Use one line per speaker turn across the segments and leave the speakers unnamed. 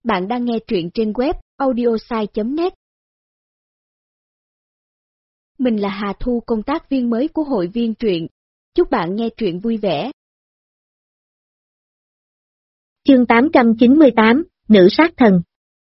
Bạn đang nghe truyện trên web audiosai.net. Mình là Hà Thu, công tác viên mới của hội viên truyện. Chúc bạn nghe truyện vui vẻ.
Chương 898, Nữ sát thần.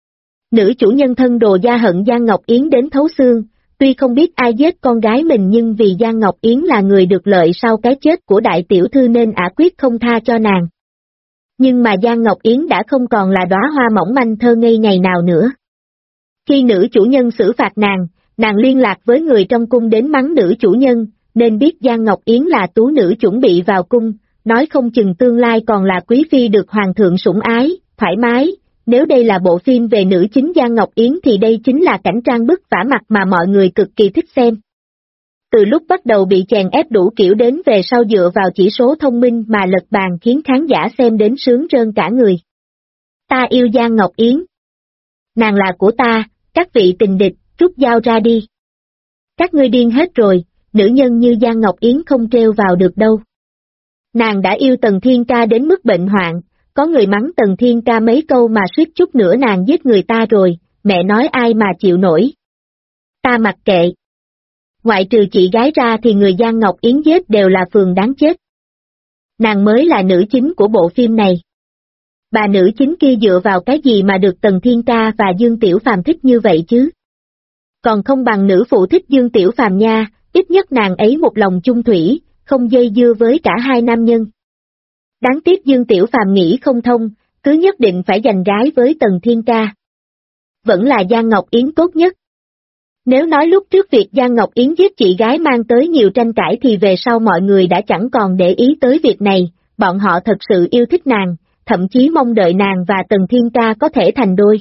Nữ chủ nhân thân đồ gia hận Giang Ngọc Yến đến thấu xương, tuy không biết ai giết con gái mình nhưng vì Giang Ngọc Yến là người được lợi sau cái chết của đại tiểu thư nên ả quyết không tha cho nàng. Nhưng mà Giang Ngọc Yến đã không còn là đóa hoa mỏng manh thơ ngây ngày nào nữa. Khi nữ chủ nhân xử phạt nàng liên lạc với người trong cung đến mắng nữ chủ nhân, nên biết Giang Ngọc Yến là tú nữ chuẩn bị vào cung, nói không chừng tương lai còn là quý phi được hoàng thượng sủng ái, thoải mái. Nếu đây là bộ phim về nữ chính Giang Ngọc Yến thì đây chính là cảnh trang bức vả mặt mà mọi người cực kỳ thích xem. Từ lúc bắt đầu bị chèn ép đủ kiểu đến về sau dựa vào chỉ số thông minh mà lật bàn khiến khán giả xem đến sướng rơn cả người. Ta yêu Giang Ngọc Yến. Nàng là của ta, các vị tình địch, rút dao ra đi. Các ngươi điên hết rồi, nữ nhân như Giang Ngọc Yến không trêu vào được đâu. Nàng đã yêu Tần Thiên Ca đến mức bệnh hoạn, có người mắng Tần Thiên Ca mấy câu mà suýt chút nữa nàng giết người ta rồi, mẹ nói ai mà chịu nổi. Ta mặc kệ. Ngoại trừ chị gái ra thì người Giang Ngọc Yến giết đều là phường đáng chết. Nàng mới là nữ chính của bộ phim này. Bà nữ chính kia dựa vào cái gì mà được Tần Thiên Ca và Dương Tiểu Phàm thích như vậy chứ? Còn không bằng nữ phụ thích Dương Tiểu Phàm nha, ít nhất nàng ấy một lòng chung thủy, không dây dưa với cả hai nam nhân. Đáng tiếc Dương Tiểu Phàm nghĩ không thông, cứ nhất định phải giành gái với Tần Thiên Ca. Vẫn là Giang Ngọc Yến tốt nhất. Nếu nói lúc trước việc Giang Ngọc Yến giết chị gái mang tới nhiều tranh cãi thì về sau mọi người đã chẳng còn để ý tới việc này, bọn họ thật sự yêu thích nàng, thậm chí mong đợi nàng và Tần Thiên Ca có thể thành đôi.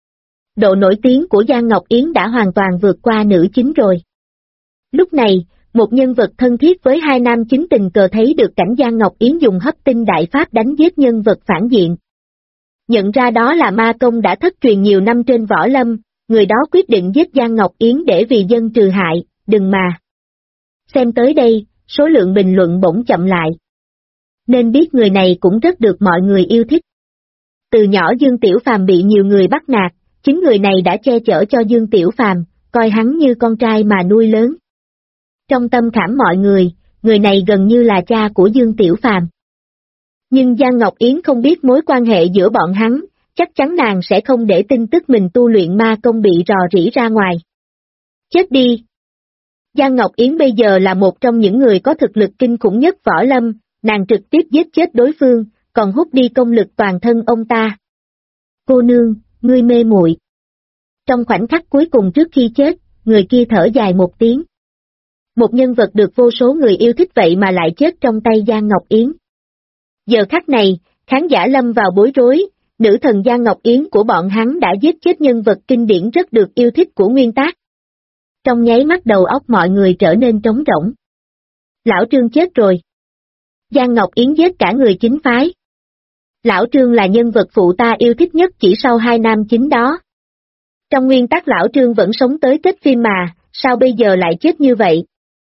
Độ nổi tiếng của Giang Ngọc Yến đã hoàn toàn vượt qua nữ chính rồi. Lúc này, một nhân vật thân thiết với hai nam chính tình cờ thấy được cảnh Giang Ngọc Yến dùng hấp tinh đại pháp đánh giết nhân vật phản diện. Nhận ra đó là ma công đã thất truyền nhiều năm trên võ lâm, người đó quyết định giết Giang Ngọc Yến để vì dân trừ hại, đừng mà. Xem tới đây, số lượng bình luận bỗng chậm lại. Nên biết người này cũng rất được mọi người yêu thích. Từ nhỏ Dương Tiểu Phàm bị nhiều người bắt nạt, chính người này đã che chở cho Dương Tiểu Phàm, coi hắn như con trai mà nuôi lớn. Trong tâm khảm mọi người này gần như là cha của Dương Tiểu Phàm. Nhưng Giang Ngọc Yến không biết mối quan hệ giữa bọn hắn, chắc chắn nàng sẽ không để tin tức mình tu luyện ma công bị rò rỉ ra ngoài. Chết đi! Giang Ngọc Yến bây giờ là một trong những người có thực lực kinh khủng nhất võ lâm, nàng trực tiếp giết chết đối phương, còn hút đi công lực toàn thân ông ta. Cô nương, ngươi mê muội. Trong khoảnh khắc cuối cùng trước khi chết, người kia thở dài một tiếng. Một nhân vật được vô số người yêu thích vậy mà lại chết trong tay Giang Ngọc Yến. Giờ khắc này, khán giả lâm vào bối rối, nữ thần Giang Ngọc Yến của bọn hắn đã giết chết nhân vật kinh điển rất được yêu thích của nguyên tác. Trong nháy mắt đầu óc mọi người trở nên trống rỗng. Lão Trương chết rồi. Giang Ngọc Yến giết cả người chính phái. Lão Trương là nhân vật phụ ta yêu thích nhất chỉ sau hai nam chính đó. Trong nguyên tắc Lão Trương vẫn sống tới kết phim mà, sao bây giờ lại chết như vậy?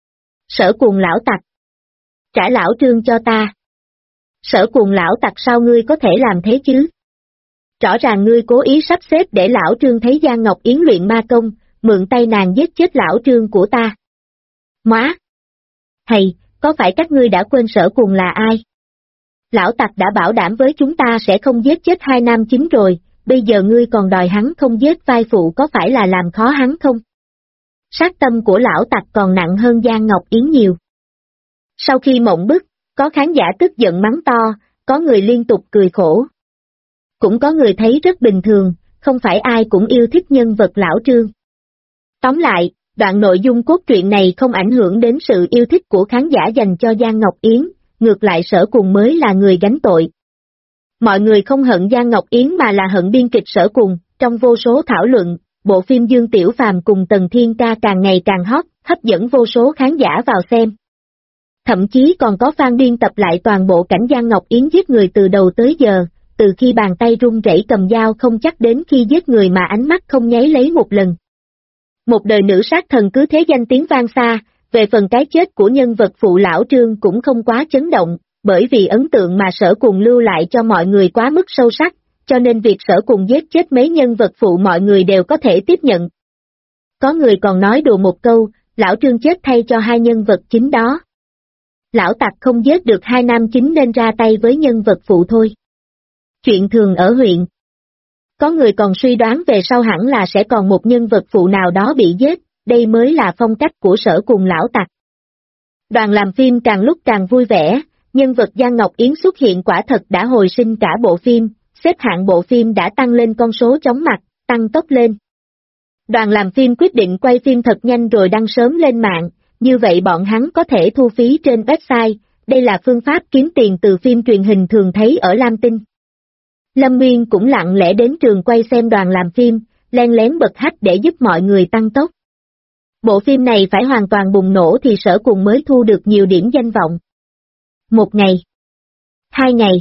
Sở Cuồng lão tặc. Trả Lão Trương cho ta. Sở Cuồng lão tặc, sao ngươi có thể làm thế chứ? Rõ ràng ngươi cố ý sắp xếp để Lão Trương thấy Giang Ngọc Yến luyện ma công, mượn tay nàng giết chết Lão Trương của ta. Móa! Hay, có phải các ngươi đã quên Sở Cuồng là ai? Lão tặc đã bảo đảm với chúng ta sẽ không giết chết hai nam chính rồi, bây giờ ngươi còn đòi hắn không giết vai phụ, có phải là làm khó hắn không? Sát tâm của lão tặc còn nặng hơn Giang Ngọc Yến nhiều. Sau khi mộng bức, có khán giả tức giận mắng to, có người liên tục cười khổ. Cũng có người thấy rất bình thường, không phải ai cũng yêu thích nhân vật Lão Trương. Tóm lại, đoạn nội dung cốt truyện này không ảnh hưởng đến sự yêu thích của khán giả dành cho Giang Ngọc Yến, ngược lại Sở Cuồng mới là người gánh tội. Mọi người không hận Giang Ngọc Yến mà là hận biên kịch Sở Cuồng. Trong vô số thảo luận, bộ phim Dương Tiểu Phàm cùng Tần Thiên Ca càng ngày càng hot, hấp dẫn vô số khán giả vào xem. Thậm chí còn có fan biên tập lại toàn bộ cảnh Giang Ngọc Yến giết người từ đầu tới giờ, từ khi bàn tay run rẩy cầm dao không chắc đến khi giết người mà ánh mắt không nháy lấy một lần. Một đời nữ sát thần cứ thế danh tiếng vang xa, về phần cái chết của nhân vật phụ Lão Trương cũng không quá chấn động, bởi vì ấn tượng mà Sở Cuồng lưu lại cho mọi người quá mức sâu sắc, cho nên việc Sở Cùng giết chết mấy nhân vật phụ mọi người đều có thể tiếp nhận. Có người còn nói đùa một câu, lão Trương chết thay cho hai nhân vật chính đó. Lão Tặc không giết được hai nam chính nên ra tay với nhân vật phụ thôi. Chuyện thường ở huyện. Có người còn suy đoán về sau hẳn là sẽ còn một nhân vật phụ nào đó bị giết, đây mới là phong cách của Sở Cùng lão Tặc. Đoàn làm phim càng lúc càng vui vẻ, nhân vật Giang Ngọc Yến xuất hiện quả thật đã hồi sinh cả bộ phim, xếp hạng bộ phim đã tăng lên con số chóng mặt, tăng tốc lên. Đoàn làm phim quyết định quay phim thật nhanh rồi đăng sớm lên mạng, như vậy bọn hắn có thể thu phí trên website, đây là phương pháp kiếm tiền từ phim truyền hình thường thấy ở Lam Tinh. Lâm Nguyên cũng lặng lẽ đến trường quay xem đoàn làm phim, len lén bật hách để giúp mọi người tăng tốc. Bộ phim này phải hoàn toàn bùng nổ thì Sở Cùng mới thu được nhiều điểm danh vọng. 1 ngày, 2 ngày,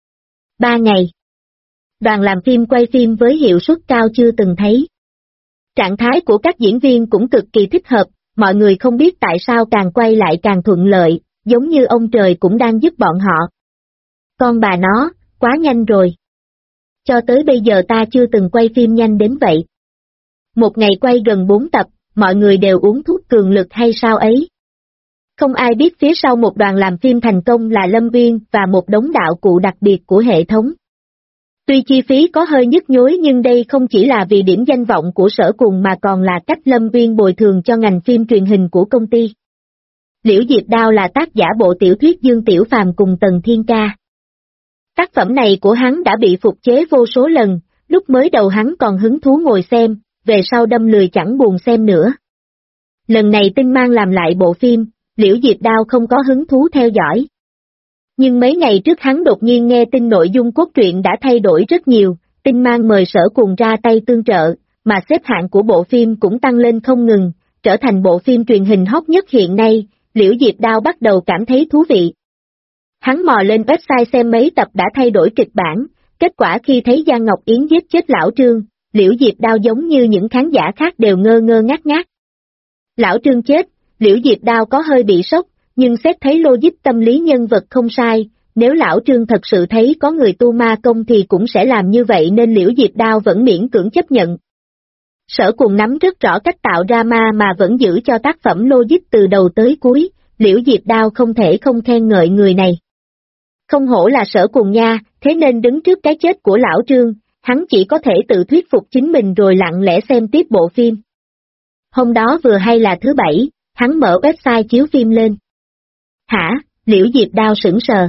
3 ngày. Đoàn làm phim quay phim với hiệu suất cao chưa từng thấy. Trạng thái của các diễn viên cũng cực kỳ thích hợp, mọi người không biết tại sao càng quay lại càng thuận lợi, giống như ông trời cũng đang giúp bọn họ. Con bà nó, quá nhanh rồi. Cho tới bây giờ ta chưa từng quay phim nhanh đến vậy. Một ngày quay gần 4 tập, mọi người đều uống thuốc cường lực hay sao ấy. Không ai biết phía sau một đoàn làm phim thành công là Lâm Uyên và một đống đạo cụ đặc biệt của hệ thống. Tuy chi phí có hơi nhức nhối nhưng đây không chỉ là vì điểm danh vọng của Sở Cùng mà còn là cách Lâm Uyên bồi thường cho ngành phim truyền hình của công ty. Liễu Diệp Đao là tác giả bộ tiểu thuyết Dương Tiểu Phàm cùng Tần Thiên Ca. Tác phẩm này của hắn đã bị phục chế vô số lần, lúc mới đầu hắn còn hứng thú ngồi xem, về sau đâm lười chẳng buồn xem nữa. Lần này Tinh Mang làm lại bộ phim, Liễu Diệp Đao không có hứng thú theo dõi. Nhưng mấy ngày trước hắn đột nhiên nghe tin nội dung cốt truyện đã thay đổi rất nhiều, Tinh Mang mời Sở Cùng ra tay tương trợ, mà xếp hạng của bộ phim cũng tăng lên không ngừng, trở thành bộ phim truyền hình hot nhất hiện nay, Liễu Diệp Đao bắt đầu cảm thấy thú vị. Hắn mò lên website xem mấy tập đã thay đổi kịch bản, kết quả khi thấy Giang Ngọc Yến giết chết lão Trương, Liễu Diệp Đao giống như những khán giả khác đều ngơ ngơ ngác ngác. Lão Trương chết, Liễu Diệp Đao có hơi bị sốc, nhưng xét thấy logic tâm lý nhân vật không sai, nếu lão Trương thật sự thấy có người tu ma công thì cũng sẽ làm như vậy nên Liễu Diệp Đao vẫn miễn cưỡng chấp nhận. Sở Cùng nắm rất rõ cách tạo drama mà vẫn giữ cho tác phẩm logic từ đầu tới cuối, Liễu Diệp Đao không thể không khen ngợi người này. Không hổ là Sở Cùng nha, thế nên đứng trước cái chết của lão Trương, hắn chỉ có thể tự thuyết phục chính mình rồi lặng lẽ xem tiếp bộ phim. Hôm đó vừa hay là thứ Bảy, hắn mở website chiếu phim lên. Hả, Liễu Diệp Đao sững sờ.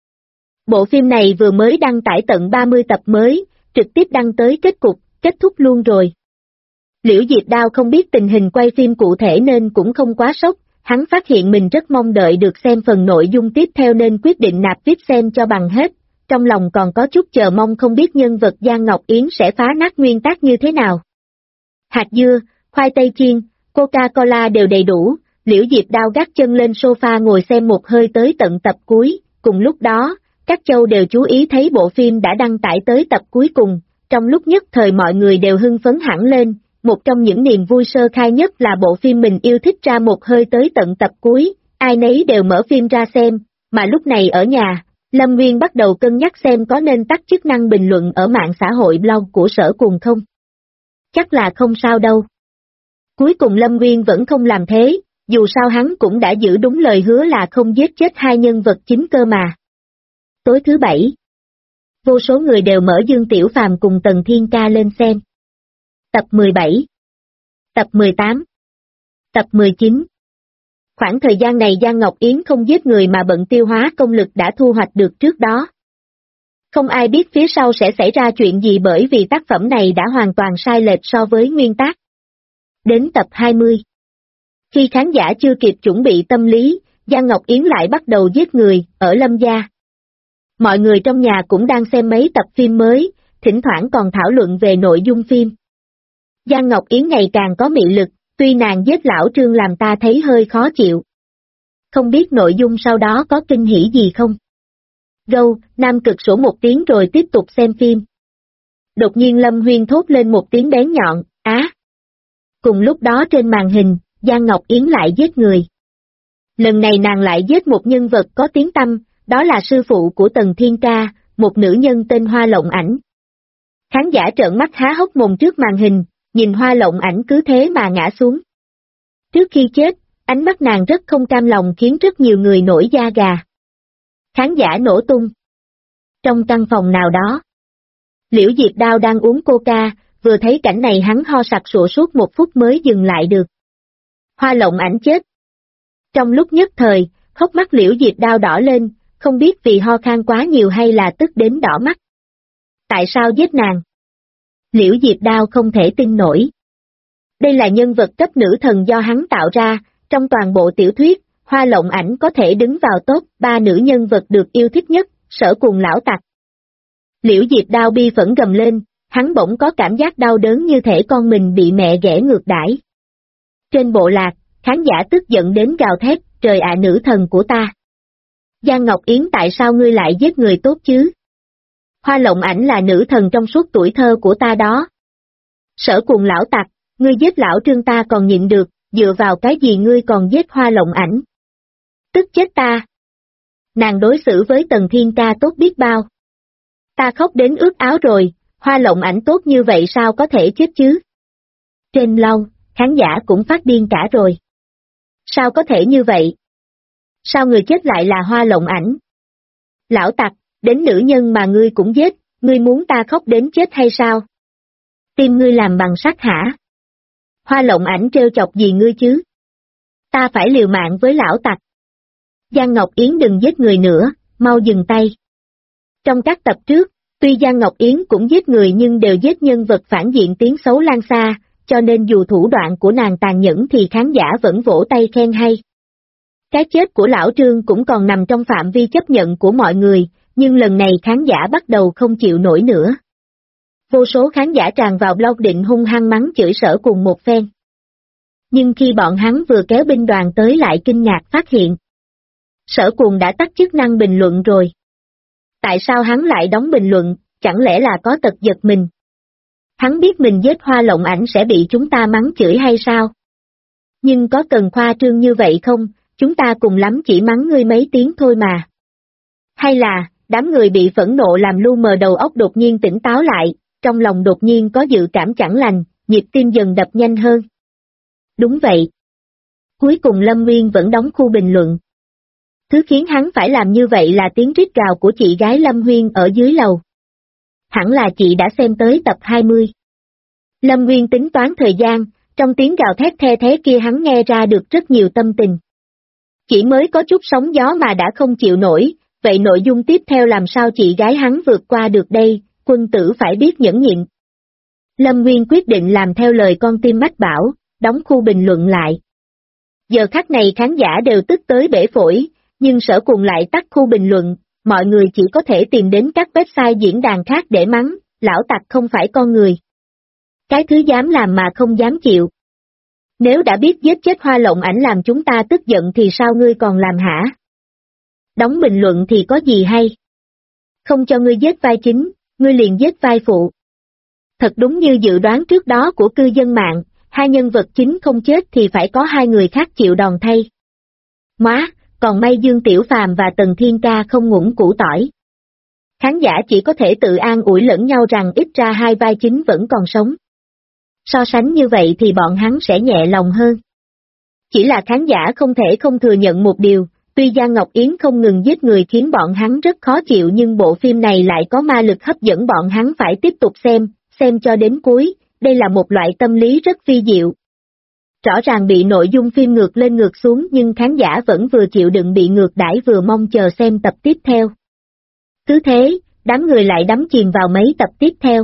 Bộ phim này vừa mới đăng tải tận 30 tập mới, trực tiếp đăng tới kết thúc luôn rồi. Liễu Diệp Đao không biết tình hình quay phim cụ thể nên cũng không quá sốc, hắn phát hiện mình rất mong đợi được xem phần nội dung tiếp theo nên quyết định nạp VIP xem cho bằng hết, trong lòng còn có chút chờ mong không biết nhân vật Giang Ngọc Yến sẽ phá nát nguyên tắc như thế nào. Hạt dưa, khoai tây chiên, Coca-Cola đều đầy đủ, Liễu Diệp Đao gác chân lên sofa ngồi xem một hơi tới tận tập cuối, cùng lúc đó, các châu đều chú ý thấy bộ phim đã đăng tải tới tập cuối cùng, trong lúc nhất thời mọi người đều hưng phấn hẳn lên, một trong những niềm vui sơ khai nhất là bộ phim mình yêu thích ra một hơi tới tận tập cuối, ai nấy đều mở phim ra xem, mà lúc này ở nhà, Lâm Nguyên bắt đầu cân nhắc xem có nên tắt chức năng bình luận ở mạng xã hội blog của Sở Cùng không. Chắc là không sao đâu. Cuối cùng Lâm Nguyên vẫn không làm thế, dù sao hắn cũng đã giữ đúng lời hứa là không giết chết hai nhân vật chính cơ mà. Tối thứ Bảy, vô số người đều mở Dương Tiểu Phàm cùng Tần Thiên Ca lên xem. Tập 17, tập 18, tập 19. Khoảng thời gian này Giang Ngọc Yến không giết người mà bận tiêu hóa công lực đã thu hoạch được trước đó. Không ai biết phía sau sẽ xảy ra chuyện gì bởi vì tác phẩm này đã hoàn toàn sai lệch so với nguyên tác. Đến tập 20. Khi khán giả chưa kịp chuẩn bị tâm lý, Giang Ngọc Yến lại bắt đầu giết người, ở Lâm gia. Mọi người trong nhà cũng đang xem mấy tập phim mới, thỉnh thoảng còn thảo luận về nội dung phim. Giang Ngọc Yến ngày càng có mị lực, tuy nàng giết lão Trương làm ta thấy hơi khó chịu. Không biết nội dung sau đó có kinh hỉ gì không? Gâu, Nam Cực sổ một tiếng rồi tiếp tục xem phim. Đột nhiên Lâm Huyên thốt lên một tiếng bén nhọn, á. Cùng lúc đó trên màn hình, Giang Ngọc Yến lại giết người. Lần này nàng lại giết một nhân vật có tiếng tăm, đó là sư phụ của Tần Thiên Ca, một nữ nhân tên Hoa Lộng Ảnh. Khán giả trợn mắt há hốc mồm trước màn hình, nhìn Hoa Lộng Ảnh cứ thế mà ngã xuống. Trước khi chết, ánh mắt nàng rất không cam lòng khiến rất nhiều người nổi da gà. Khán giả nổ tung. Trong căn phòng nào đó, Liễu Diệp Đao đang uống coca, vừa thấy cảnh này hắn ho sặc sụa suốt 1 phút mới dừng lại được. Hoa Lộng Ảnh chết. Trong lúc nhất thời, hốc mắt Liễu Diệp Đao đỏ lên, không biết vì ho khan quá nhiều hay là tức đến đỏ mắt. Tại sao giết nàng? Liễu Diệp Đao không thể tin nổi. Đây là nhân vật cấp nữ thần do hắn tạo ra, trong toàn bộ tiểu thuyết, Hoa Lộng Ảnh có thể đứng vào top 3 nữ nhân vật được yêu thích nhất, Sở Cùng lão tặc. Liễu Diệp Đao bi phẫn gầm lên, hắn bỗng có cảm giác đau đớn như thể con mình bị mẹ ghẻ ngược đãi. Trên bộ lạc, khán giả tức giận đến gào thét, trời ạ nữ thần của ta. Giang Ngọc Yến tại sao ngươi lại giết người tốt chứ? Hoa Lộng Ảnh là nữ thần trong suốt tuổi thơ của ta đó. Sở Cùng lão tặc, ngươi giết lão Trương ta còn nhịn được, dựa vào cái gì ngươi còn giết Hoa Lộng Ảnh? Tức chết ta. Nàng đối xử với Tần Thiên Ca tốt biết bao. Ta khóc đến ướt áo rồi, Hoa Lộng Ảnh tốt như vậy sao có thể chết chứ? Trên lâu, khán giả cũng phát điên cả rồi. Sao có thể như vậy? Sao người chết lại là Hoa Lộng Ảnh? Lão tặc, đến nữ nhân mà ngươi cũng giết, ngươi muốn ta khóc đến chết hay sao? Tim ngươi làm bằng sắt hả? Hoa Lộng Ảnh trêu chọc gì ngươi chứ? Ta phải liều mạng với lão tặc. Giang Ngọc Yến đừng giết người nữa, mau dừng tay. Trong các tập trước, tuy Giang Ngọc Yến cũng giết người nhưng đều giết nhân vật phản diện tiếng xấu lan xa, cho nên dù thủ đoạn của nàng tàn nhẫn thì khán giả vẫn vỗ tay khen hay. Cái chết của lão Trương cũng còn nằm trong phạm vi chấp nhận của mọi người, nhưng lần này khán giả bắt đầu không chịu nổi nữa. Vô số khán giả tràn vào blog định hung hăng mắng chửi Sở Cùng một phen. Nhưng khi bọn hắn vừa kéo binh đoàn tới lại kinh ngạc phát hiện. Sở Cùng đã tắt chức năng bình luận rồi. Tại sao hắn lại đóng bình luận, chẳng lẽ là có tật giật mình? Hắn biết mình giết Hoa Lộng Ảnh sẽ bị chúng ta mắng chửi hay sao? Nhưng có cần khoa trương như vậy không, chúng ta cùng lắm chỉ mắng ngươi mấy tiếng thôi mà. Hay là, đám người bị phẫn nộ làm lu mờ đầu óc đột nhiên tỉnh táo lại, trong lòng đột nhiên có dự cảm chẳng lành, nhịp tim dần đập nhanh hơn. Đúng vậy. Cuối cùng Lâm Nguyên vẫn đóng khu bình luận. Thứ khiến hắn phải làm như vậy là tiếng rít gào của chị gái Lâm Nguyên ở dưới lầu. Hẳn là chị đã xem tới tập 20. Lâm Nguyên tính toán thời gian, trong tiếng gào thét the thế kia hắn nghe ra được rất nhiều tâm tình. Chỉ mới có chút sóng gió mà đã không chịu nổi, vậy nội dung tiếp theo làm sao chị gái hắn vượt qua được đây, quân tử phải biết nhẫn nhịn. Lâm Nguyên quyết định làm theo lời con tim mách bảo, đóng khu bình luận lại. Giờ khắc này khán giả đều tức tới bể phổi, nhưng Sở Cùng lại tắt khu bình luận, mọi người chỉ có thể tìm đến các website diễn đàn khác để mắng, lão tặc không phải con người. Cái thứ dám làm mà không dám chịu. Nếu đã biết giết chết Hoa Lộng Ảnh làm chúng ta tức giận thì sao ngươi còn làm hả? Đóng bình luận thì có gì hay? Không cho ngươi giết vai chính, ngươi liền giết vai phụ. Thật đúng như dự đoán trước đó của cư dân mạng, hai nhân vật chính không chết thì phải có hai người khác chịu đòn thay. Móa, còn may Dương Tiểu Phàm và Tần Thiên Ca không ngủng củ tỏi. Khán giả chỉ có thể tự an ủi lẫn nhau rằng ít ra hai vai chính vẫn còn sống. So sánh như vậy thì bọn hắn sẽ nhẹ lòng hơn. Chỉ là khán giả không thể không thừa nhận một điều, tuy Giang Ngọc Yến không ngừng giết người khiến bọn hắn rất khó chịu nhưng bộ phim này lại có ma lực hấp dẫn bọn hắn phải tiếp tục xem cho đến cuối, đây là một loại tâm lý rất phi diệu. Rõ ràng bị nội dung phim ngược lên ngược xuống nhưng khán giả vẫn vừa chịu đựng bị ngược đãi vừa mong chờ xem tập tiếp theo. Cứ thế, đám người lại đắm chìm vào mấy tập tiếp theo.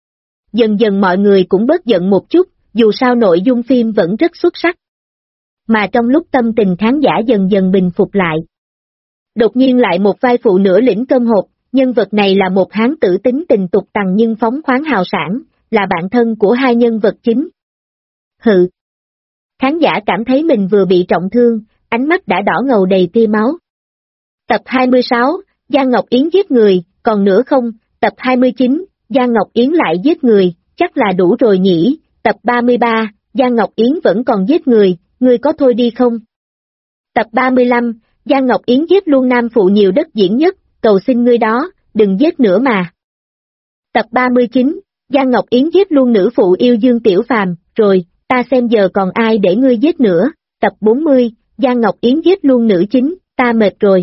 Dần dần mọi người cũng bớt giận một chút, dù sao nội dung phim vẫn rất xuất sắc. Mà trong lúc tâm tình khán giả dần dần bình phục lại. Đột nhiên lại một vai phụ nửa lĩnh cơm hộp, nhân vật này là một hán tử tính tình tục tằng nhưng phóng khoáng hào sảng, là bạn thân của hai nhân vật chính. Hừ. Khán giả cảm thấy mình vừa bị trọng thương, ánh mắt đã đỏ ngầu đầy tia máu. Tập 26, Giang Ngọc Yến giết người, còn nữa không? Tập 29, Giang Ngọc Yến lại giết người, chắc là đủ rồi nhỉ? Tập 33, Giang Ngọc Yến vẫn còn giết người, ngươi có thôi đi không? Tập 35, Giang Ngọc Yến giết luôn nam phụ nhiều đất diễn nhất, cầu xin ngươi đó, đừng giết nữa mà. Tập 39, Giang Ngọc Yến giết luôn nữ phụ yêu Dương Tiểu Phàm, rồi, ta xem giờ còn ai để ngươi giết nữa, tập 40, Giang Ngọc Yến giết luôn nữ chính, ta mệt rồi.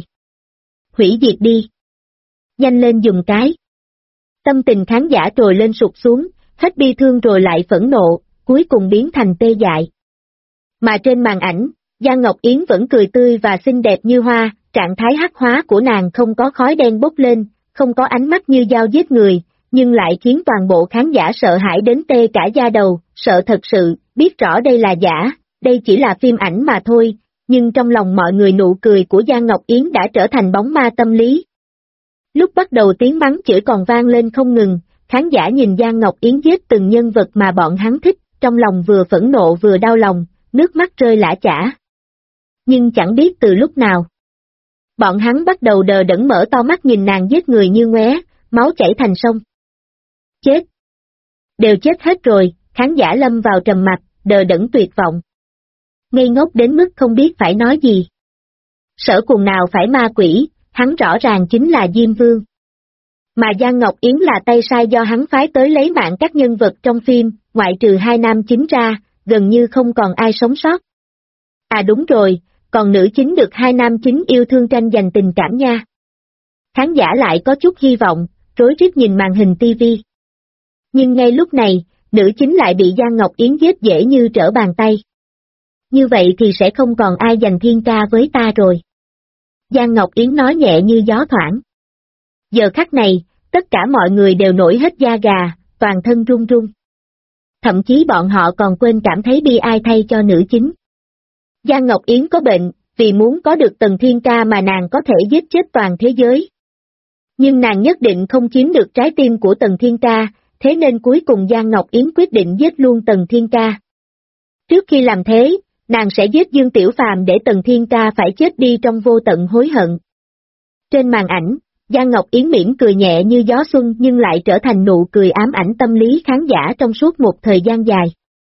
Hủy diệt đi. Nhanh lên dùng cái. Tâm tình khán giả trồi lên sụt xuống, hết bi thương rồi lại phẫn nộ, cuối cùng biến thành tê dại. Mà trên màn ảnh, Giang Ngọc Yến vẫn cười tươi và xinh đẹp như hoa, trạng thái hắc hóa của nàng không có khói đen bốc lên, không có ánh mắt như dao giết người, nhưng lại khiến toàn bộ khán giả sợ hãi đến tê cả da đầu, sợ thật sự, biết rõ đây là giả, đây chỉ là phim ảnh mà thôi, nhưng trong lòng mọi người nụ cười của Giang Ngọc Yến đã trở thành bóng ma tâm lý. Lúc bắt đầu tiếng mắng chửi còn vang lên không ngừng, khán giả nhìn Giang Ngọc Yến giết từng nhân vật mà bọn hắn thích, trong lòng vừa phẫn nộ vừa đau lòng, nước mắt rơi lã chã. Nhưng chẳng biết từ lúc nào, bọn hắn bắt đầu đờ đẫn mở to mắt nhìn nàng giết người như ngoé, máu chảy thành sông. Chết! Đều chết hết rồi, khán giả lâm vào trầm mặc, đờ đẫn tuyệt vọng. Ngây ngốc đến mức không biết phải nói gì. Sở Cùng nào phải ma quỷ, hắn rõ ràng chính là Diêm Vương. Mà Giang Ngọc Yến là tay sai do hắn phái tới lấy mạng các nhân vật trong phim, ngoại trừ hai nam chính ra, gần như không còn ai sống sót. À đúng rồi, còn nữ chính được hai nam chính yêu thương tranh giành tình cảm nha. Khán giả lại có chút hy vọng, rối rít nhìn màn hình tivi. Nhưng ngay lúc này, nữ chính lại bị Giang Ngọc Yến giết dễ như trở bàn tay. Như vậy thì sẽ không còn ai giành thiên ca với ta rồi. Giang Ngọc Yến nói nhẹ như gió thoảng. Giờ khắc này, tất cả mọi người đều nổi hết da gà, toàn thân run run. Thậm chí bọn họ còn quên cảm thấy bi ai thay cho nữ chính. Giang Ngọc Yến có bệnh, vì muốn có được Tần Thiên Ca mà nàng có thể giết chết toàn thế giới. Nhưng nàng nhất định không chiếm được trái tim của Tần Thiên Ca, thế nên cuối cùng Giang Ngọc Yến quyết định giết luôn Tần Thiên Ca. Trước khi làm thế, nàng sẽ giết Dương Tiểu Phàm để Tần Thiên Ca phải chết đi trong vô tận hối hận. Trên màn ảnh, Giang Ngọc Yến mỉm cười nhẹ như gió xuân nhưng lại trở thành nụ cười ám ảnh tâm lý khán giả trong suốt một thời gian dài.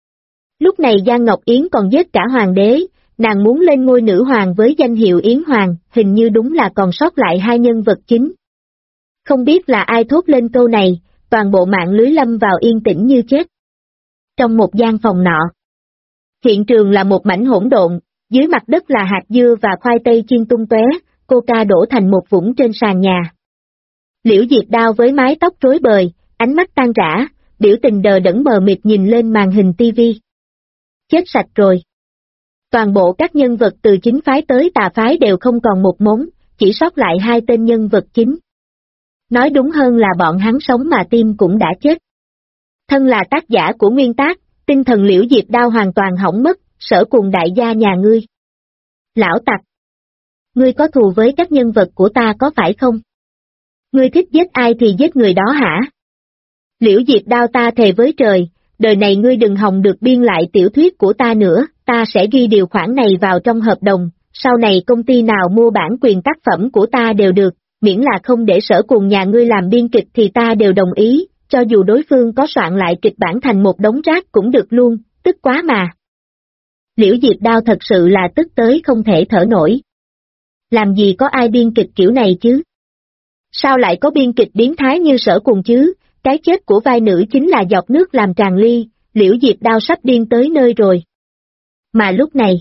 Lúc này Giang Ngọc Yến còn giết cả hoàng đế, nàng muốn lên ngôi nữ hoàng với danh hiệu Yến Hoàng, hình như đúng là còn sót lại hai nhân vật chính. Không biết là ai thốt lên câu này, toàn bộ mạng lưới lâm vào yên tĩnh như chết. Trong một gian phòng nọ, hiện trường là một mảnh hỗn độn, dưới mặt đất là hạt dưa và khoai tây chiên tung tóe, coca đổ thành một vũng trên sàn nhà. Liễu Diệp Đao với mái tóc rối bời, ánh mắt tan rã, biểu tình đờ đẫn mờ mịt nhìn lên màn hình tivi. Chết sạch rồi. Toàn bộ các nhân vật từ chính phái tới tà phái đều không còn một mống, chỉ sót lại hai tên nhân vật chính. Nói đúng hơn là bọn hắn sống mà tim cũng đã chết. Thân là tác giả của nguyên tác, tinh thần Liễu Diệp Đao hoàn toàn hỏng mất, Sở Cùng đại gia nhà ngươi. Lão tặc! Ngươi có thù với các nhân vật của ta có phải không? Ngươi thích giết ai thì giết người đó hả? Liễu Diệp Đao, ta thề với trời, đời này ngươi đừng hòng được biên lại tiểu thuyết của ta nữa, ta sẽ ghi điều khoản này vào trong hợp đồng, sau này công ty nào mua bản quyền tác phẩm của ta đều được, miễn là không để Sở Cùng nhà ngươi làm biên kịch thì ta đều đồng ý, cho dù đối phương có soạn lại kịch bản thành một đống rác cũng được luôn, tức quá mà. Liễu Diệp Đao thật sự là tức tới không thể thở nổi. Làm gì có ai biên kịch kiểu này chứ? Sao lại có biên kịch biến thái như Sở Cùng chứ? Cái chết của vai nữ chính là giọt nước làm tràn ly, Liễu Diệp Đao sắp điên tới nơi rồi. Mà lúc này,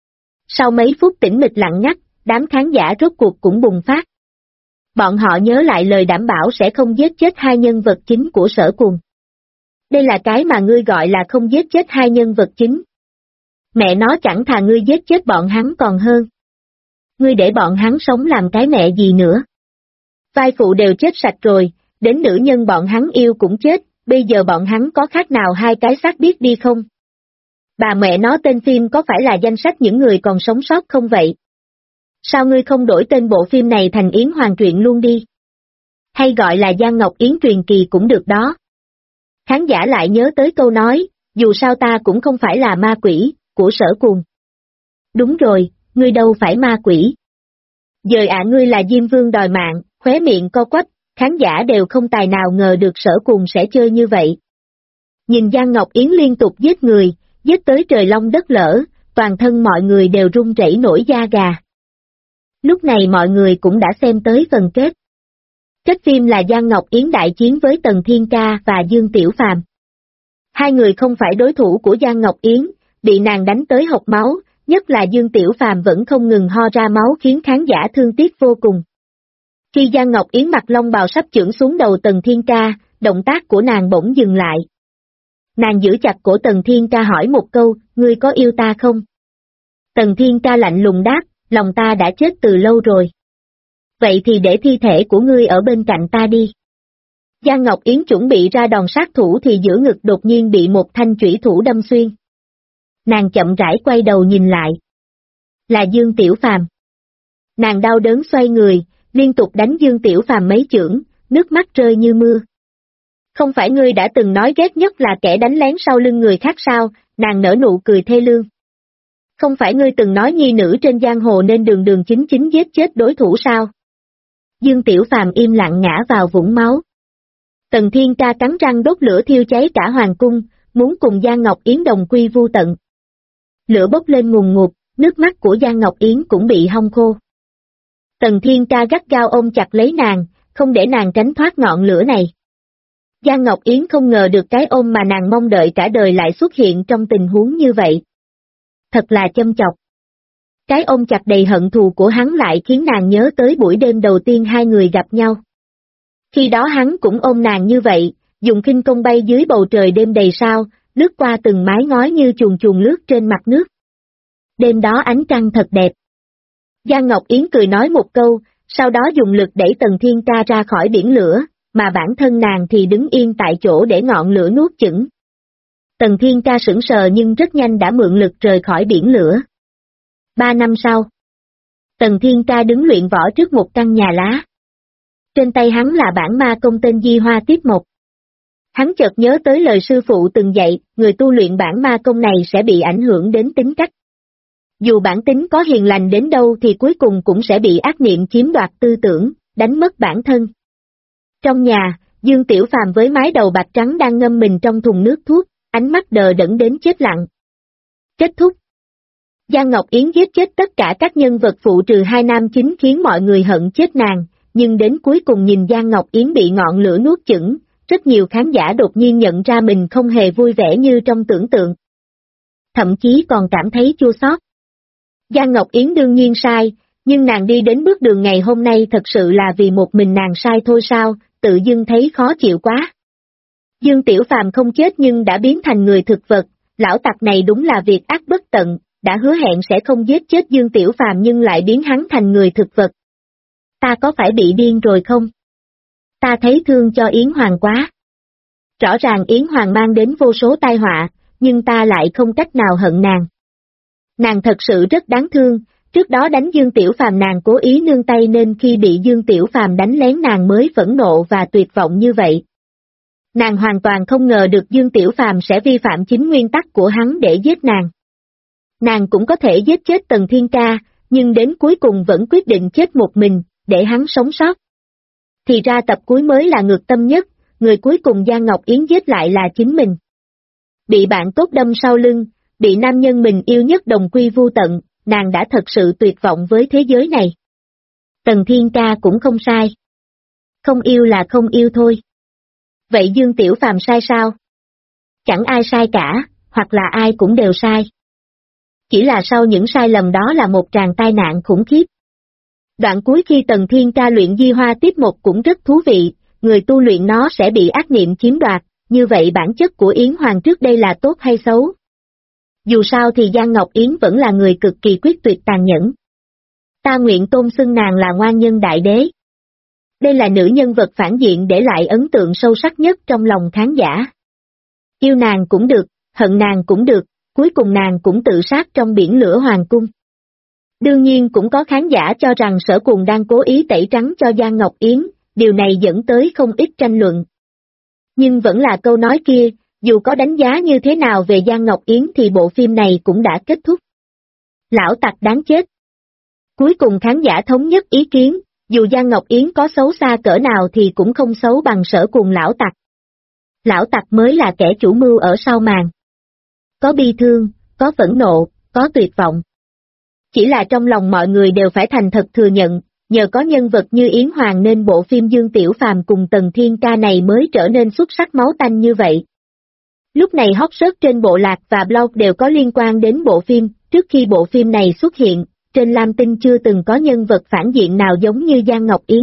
sau mấy phút tĩnh mịch lặng ngắt, đám khán giả rốt cuộc cũng bùng phát. Bọn họ nhớ lại lời đảm bảo sẽ không giết chết hai nhân vật chính của Sở Cùng. Đây là cái mà ngươi gọi là không giết chết hai nhân vật chính. Mẹ nó, chẳng thà ngươi giết chết bọn hắn còn hơn. Ngươi để bọn hắn sống làm cái mẹ gì nữa. Vai phụ đều chết sạch rồi, đến nữ nhân bọn hắn yêu cũng chết, bây giờ bọn hắn có khác nào hai cái xác biết đi không? Bà mẹ nó, tên phim có phải là danh sách những người còn sống sót không vậy? Sao ngươi không đổi tên bộ phim này thành Yến Hoàng truyện luôn đi? Hay gọi là Giang Ngọc Yến truyền kỳ cũng được đó. Khán giả lại nhớ tới câu nói, dù sao ta cũng không phải là ma quỷ, của Sở Cùng. Đúng rồi, ngươi đâu phải ma quỷ. Dời ngươi là Diêm Vương đòi mạng, khóe miệng co quắp, khán giả đều không tài nào ngờ được Sở Cùng sẽ chơi như vậy. Nhìn Giang Ngọc Yến liên tục giết người, giết tới trời long đất lở, toàn thân mọi người đều run rẩy nổi da gà. Lúc này mọi người cũng đã xem tới phần kết. Kết phim là Giang Ngọc Yến đại chiến với Tần Thiên Ca và Dương Tiểu Phàm. Hai người không phải đối thủ của Giang Ngọc Yến, bị nàng đánh tới hộc máu, nhất là Dương Tiểu Phàm vẫn không ngừng ho ra máu khiến khán giả thương tiếc vô cùng. Khi Giang Ngọc Yến mặc long bào sắp chưởng xuống đầu Tần Thiên Ca, động tác của nàng bỗng dừng lại. Nàng giữ chặt cổ Tần Thiên Ca hỏi một câu, ngươi có yêu ta không? Tần Thiên Ca lạnh lùng đáp, lòng ta đã chết từ lâu rồi. Vậy thì để thi thể của ngươi ở bên cạnh ta đi. Giang Ngọc Yến chuẩn bị ra đòn sát thủ thì giữa ngực đột nhiên bị một thanh chủy thủ đâm xuyên. Nàng chậm rãi quay đầu nhìn lại. Là Dương Tiểu Phàm. Nàng đau đớn xoay người, liên tục đánh Dương Tiểu Phàm mấy chưởng, nước mắt rơi như mưa. Không phải ngươi đã từng nói ghét nhất là kẻ đánh lén sau lưng người khác sao? Nàng nở nụ cười thê lương. Không phải ngươi từng nói nhi nữ trên giang hồ nên đường đường chính chính giết chết đối thủ sao? Dương Tiểu Phàm im lặng ngã vào vũng máu. Tần Thiên Ca cắn răng đốt lửa thiêu cháy cả hoàng cung, muốn cùng Giang Ngọc Yến đồng quy vu tận. Lửa bốc lên ngùn ngụt, nước mắt của Giang Ngọc Yến cũng bị hong khô. Tần Thiên Ca gắt gao ôm chặt lấy nàng, không để nàng tránh thoát ngọn lửa này. Giang Ngọc Yến không ngờ được cái ôm mà nàng mong đợi cả đời lại xuất hiện trong tình huống như vậy. Thật là châm chọc. Cái ôm chặt đầy hận thù của hắn lại khiến nàng nhớ tới buổi đêm đầu tiên hai người gặp nhau. Khi đó hắn cũng ôm nàng như vậy, dùng khinh công bay dưới bầu trời đêm đầy sao, lướt qua từng mái ngói như chuồn chuồn lướt trên mặt nước. Đêm đó ánh trăng thật đẹp. Giang Ngọc Yến cười nói một câu, sau đó dùng lực đẩy Tần Thiên Ca ra khỏi biển lửa, mà bản thân nàng thì đứng yên tại chỗ để ngọn lửa nuốt chửng. Tần Thiên Ca sững sờ nhưng rất nhanh đã mượn lực rời khỏi biển lửa. 3 năm sau, Tần Thiên Ca đứng luyện võ trước một căn nhà lá. Trên tay hắn là bản ma công tên Di Hoa Tiếp Mộc. Hắn chợt nhớ tới lời sư phụ từng dạy, người tu luyện bản ma công này sẽ bị ảnh hưởng đến tính cách. Dù bản tính có hiền lành đến đâu thì cuối cùng cũng sẽ bị ác niệm chiếm đoạt tư tưởng, đánh mất bản thân. Trong nhà, Dương Tiểu Phàm với mái đầu bạc trắng đang ngâm mình trong thùng nước thuốc, ánh mắt đờ đẫn đến chết lặng. Kết thúc. Giang Ngọc Yến giết chết tất cả các nhân vật phụ trừ hai nam chính khiến mọi người hận chết nàng, nhưng đến cuối cùng nhìn Giang Ngọc Yến bị ngọn lửa nuốt chửng, rất nhiều khán giả đột nhiên nhận ra mình không hề vui vẻ như trong tưởng tượng. Thậm chí còn cảm thấy chua xót. Giang Ngọc Yến đương nhiên sai, nhưng nàng đi đến bước đường ngày hôm nay thật sự là vì một mình nàng sai thôi sao, tự dưng thấy khó chịu quá. Dương Tiểu Phàm không chết nhưng đã biến thành người thực vật, lão tặc này đúng là việc ác bất tận, đã hứa hẹn sẽ không giết chết Dương Tiểu Phàm nhưng lại biến hắn thành người thực vật. Ta có phải bị điên rồi không? Ta thấy thương cho Yến Hoàng quá. Rõ ràng Yến Hoàng mang đến vô số tai họa, nhưng ta lại không cách nào hận nàng. Nàng thật sự rất đáng thương, trước đó đánh Dương Tiểu Phàm nàng cố ý nương tay nên khi bị Dương Tiểu Phàm đánh lén nàng mới phẫn nộ và tuyệt vọng như vậy. Nàng hoàn toàn không ngờ được Dương Tiểu Phàm sẽ vi phạm chính nguyên tắc của hắn để giết nàng. Nàng cũng có thể giết chết Tần Thiên Ca, nhưng đến cuối cùng vẫn quyết định chết một mình, để hắn sống sót. Thì ra tập cuối mới là ngược tâm nhất, người cuối cùng Giang Ngọc Yến giết lại là chính mình. Bị bạn tốt đâm sau lưng, bị nam nhân mình yêu nhất đồng quy vu tận, nàng đã thật sự tuyệt vọng với thế giới này. Tần Thiên Ca cũng không sai. Không yêu là không yêu thôi. Vậy Dương Tiểu Phàm sai sao? Chẳng ai sai cả, hoặc là ai cũng đều sai. Chỉ là sau những sai lầm đó là một tràng tai nạn khủng khiếp. Đoạn cuối khi Tần Thiên Ca luyện Di Hoa Tiếp Mộc cũng rất thú vị, người tu luyện nó sẽ bị ác niệm chiếm đoạt, như vậy bản chất của Yến Hoàng trước đây là tốt hay xấu? Dù sao thì Giang Ngọc Yến vẫn là người cực kỳ quyết tuyệt tàn nhẫn. Ta nguyện tôn xưng nàng là ngoan nhân đại đế. Đây là nữ nhân vật phản diện để lại ấn tượng sâu sắc nhất trong lòng khán giả. Yêu nàng cũng được, hận nàng cũng được, cuối cùng nàng cũng tự sát trong biển lửa hoàng cung. Đương nhiên cũng có khán giả cho rằng Sở Cùng đang cố ý tẩy trắng cho Giang Ngọc Yến, điều này dẫn tới không ít tranh luận. Nhưng vẫn là câu nói kia, dù có đánh giá như thế nào về Giang Ngọc Yến thì bộ phim này cũng đã kết thúc. Lão tặc đáng chết. Cuối cùng khán giả thống nhất ý kiến, dù Giang Ngọc Yến có xấu xa cỡ nào thì cũng không xấu bằng Sở Cùng lão tặc. Lão tặc mới là kẻ chủ mưu ở sau màn. Có bi thương, có phẫn nộ, có tuyệt vọng. Chỉ là trong lòng mọi người đều phải thành thật thừa nhận, nhờ có nhân vật như Yến Hoàng nên bộ phim Dương Tiểu Phàm cùng Tần Thiên Ca này mới trở nên xuất sắc máu tanh như vậy. Lúc này hot search trên bộ lạc và blog đều có liên quan đến bộ phim, trước khi bộ phim này xuất hiện, trên Lam Tinh chưa từng có nhân vật phản diện nào giống như Giang Ngọc Yến.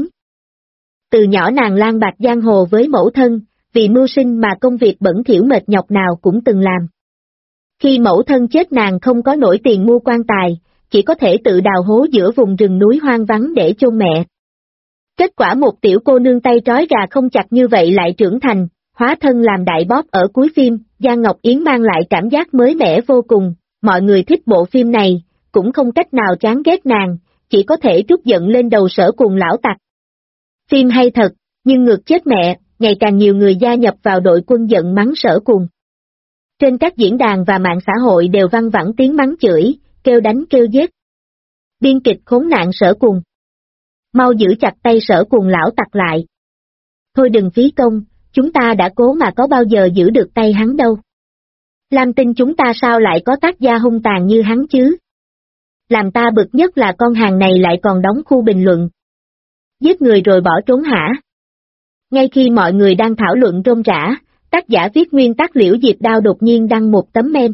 Từ nhỏ nàng lang bạc giang hồ với mẫu thân, vì mưu sinh mà công việc bẩn thỉu mệt nhọc nào cũng từng làm. Khi mẫu thân chết nàng không có nổi tiền mua quan tài, chỉ có thể tự đào hố giữa vùng rừng núi hoang vắng để chôn mẹ. Kết quả một tiểu cô nương tay trói gà không chặt như vậy lại trưởng thành, hóa thân làm đại boss ở cuối phim, Giang Ngọc Yến mang lại cảm giác mới mẻ vô cùng, mọi người thích bộ phim này, cũng không cách nào chán ghét nàng, chỉ có thể trút giận lên đầu Sở Cùng lão tặc. Phim hay thật, nhưng ngược chết mẹ, ngày càng nhiều người gia nhập vào đội quân giận mắng Sở Cùng. Trên các diễn đàn và mạng xã hội đều văng vẳng tiếng mắng chửi, kêu đánh kêu giết. Biên kịch khốn nạn Sở Cùng. Mau giữ chặt tay Sở Cùng lão tặc lại. Thôi đừng phí công, chúng ta đã cố mà có bao giờ giữ được tay hắn đâu. Lam Tinh chúng ta sao lại có tác gia hung tàn như hắn chứ? Làm ta bực nhất là con hàng này lại còn đóng khu bình luận. Giết người rồi bỏ trốn hả? Ngay khi mọi người đang thảo luận rôm rã, tác giả viết nguyên tác Liễu Diệp Đao đột nhiên đăng một tấm meme.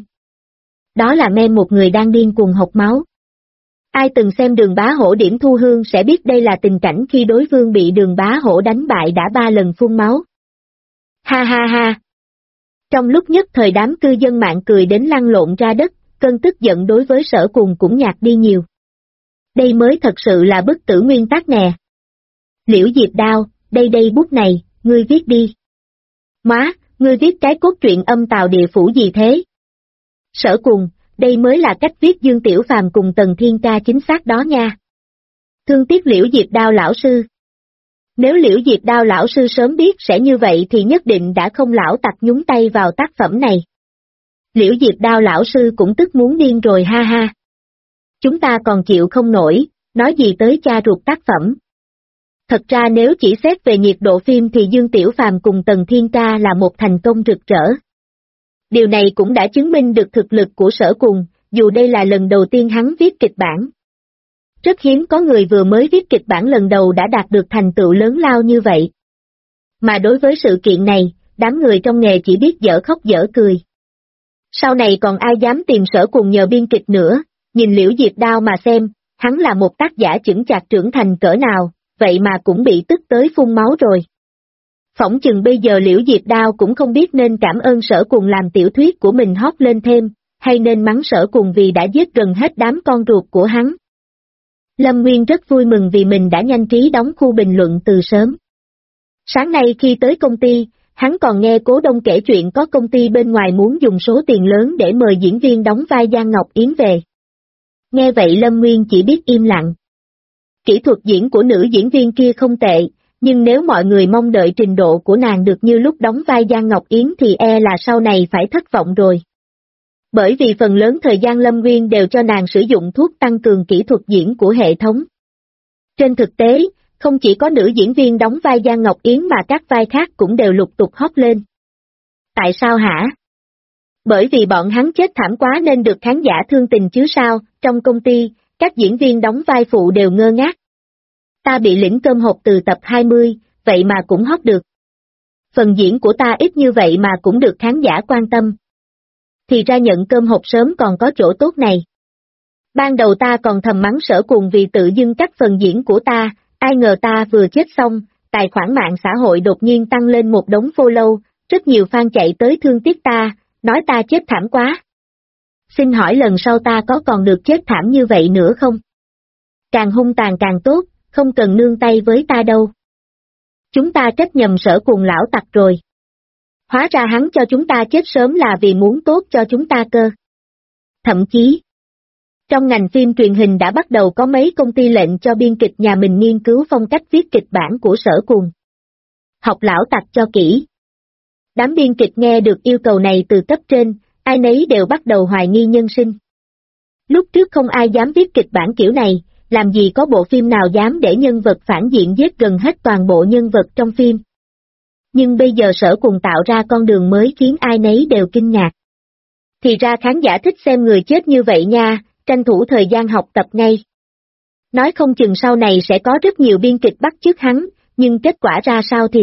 Đó là meme một người đang điên cuồng hộc máu. Ai từng xem Đường Bá Hổ điểm thu hương sẽ biết đây là tình cảnh khi đối phương bị Đường Bá Hổ đánh bại đã 3 lần phun máu. Ha ha ha! Trong lúc nhất thời đám cư dân mạng cười đến lăn lộn ra đất, cơn tức giận đối với Sở Cùng cũng nhạt đi nhiều. Đây mới thật sự là bức tử nguyên tác nè. Liễu Diệp Đao, đây bút này, ngươi viết đi. Má, ngươi viết cái cốt truyện âm tào địa phủ gì thế? Sở Cùng, đây mới là cách viết Dương Tiểu Phàm cùng Tần Thiên Ca chính xác đó nha. Thương tiếc Liễu Diệp Đao lão sư. Nếu Liễu Diệp Đao lão sư sớm biết sẽ như vậy thì nhất định đã không lão tặc nhúng tay vào tác phẩm này. Liễu Diệp Đao lão sư cũng tức muốn điên rồi ha ha. Chúng ta còn chịu không nổi, nói gì tới cha ruột tác phẩm. Thật ra nếu chỉ xét về nhiệt độ phim thì Dương Tiểu Phàm cùng Tần Thiên Ca là một thành công rực rỡ. Điều này cũng đã chứng minh được thực lực của Sở Cùng, dù đây là lần đầu tiên hắn viết kịch bản. Rất hiếm có người vừa mới viết kịch bản lần đầu đã đạt được thành tựu lớn lao như vậy. Mà đối với sự kiện này, đám người trong nghề chỉ biết dở khóc dở cười. Sau này còn ai dám tìm Sở Cùng nhờ biên kịch nữa, nhìn Liễu Diệp Đao mà xem, hắn là một tác giả chững chạc trưởng thành cỡ nào, vậy mà cũng bị tức tới phun máu rồi. Phỏng chừng bây giờ Liễu Diệp Đao cũng không biết nên cảm ơn Sở Cùng làm tiểu thuyết của mình hot lên thêm, hay nên mắng Sở Cùng vì đã giết gần hết đám con ruột của hắn. Lâm Nguyên rất vui mừng vì mình đã nhanh trí đóng khu bình luận từ sớm. Sáng nay khi tới công ty, hắn còn nghe Cố Đông kể chuyện có công ty bên ngoài muốn dùng số tiền lớn để mời diễn viên đóng vai Giang Ngọc Yến về. Nghe vậy Lâm Nguyên chỉ biết im lặng. Kỹ thuật diễn của nữ diễn viên kia không tệ, nhưng nếu mọi người mong đợi trình độ của nàng được như lúc đóng vai Giang Ngọc Yến thì là sau này phải thất vọng rồi. Bởi vì phần lớn thời gian Lâm Nguyên đều cho nàng sử dụng thuốc tăng cường kỹ thuật diễn của hệ thống. Trên thực tế, không chỉ có nữ diễn viên đóng vai Giang Ngọc Yến mà các vai khác cũng đều lục tục hot lên. Tại sao hả? Bởi vì bọn hắn chết thảm quá nên được khán giả thương tình chứ sao, trong công ty, các diễn viên đóng vai phụ đều ngơ ngác. Ta bị lĩnh cơm hộp từ tập 20, vậy mà cũng hot được. Phần diễn của ta ít như vậy mà cũng được khán giả quan tâm. Thì ra nhận cơm hộp sớm còn có chỗ tốt này. Ban đầu ta còn thầm mắng Sở Cùng vì tự dưng cắt phần diễn của ta, ai ngờ ta vừa chết xong, tài khoản mạng xã hội đột nhiên tăng lên một đống follow, rất nhiều fan chạy tới thương tiếc ta, nói ta chết thảm quá. Xin hỏi lần sau ta có còn được chết thảm như vậy nữa không? Càng hung tàn càng tốt, không cần nương tay với ta đâu. Chúng ta trách nhầm Sở Cùng lão tặc rồi. Hóa ra hắn cho chúng ta chết sớm là vì muốn tốt cho chúng ta cơ. Thậm chí, trong ngành phim truyền hình đã bắt đầu có mấy công ty lệnh cho biên kịch nhà mình nghiên cứu phong cách viết kịch bản của Sở Cùng. Học lão tặc cho kỹ. Đám biên kịch nghe được yêu cầu này từ cấp trên, ai nấy đều bắt đầu hoài nghi nhân sinh. Lúc trước không ai dám viết kịch bản kiểu này, làm gì có bộ phim nào dám để nhân vật phản diện giết gần hết toàn bộ nhân vật trong phim. Nhưng bây giờ Sở Cùng tạo ra con đường mới khiến ai nấy đều kinh ngạc. Thì ra khán giả thích xem người chết như vậy nha, tranh thủ thời gian học tập ngay. Nói không chừng sau này sẽ có rất nhiều biên kịch bắt chước hắn, nhưng kết quả ra sao thì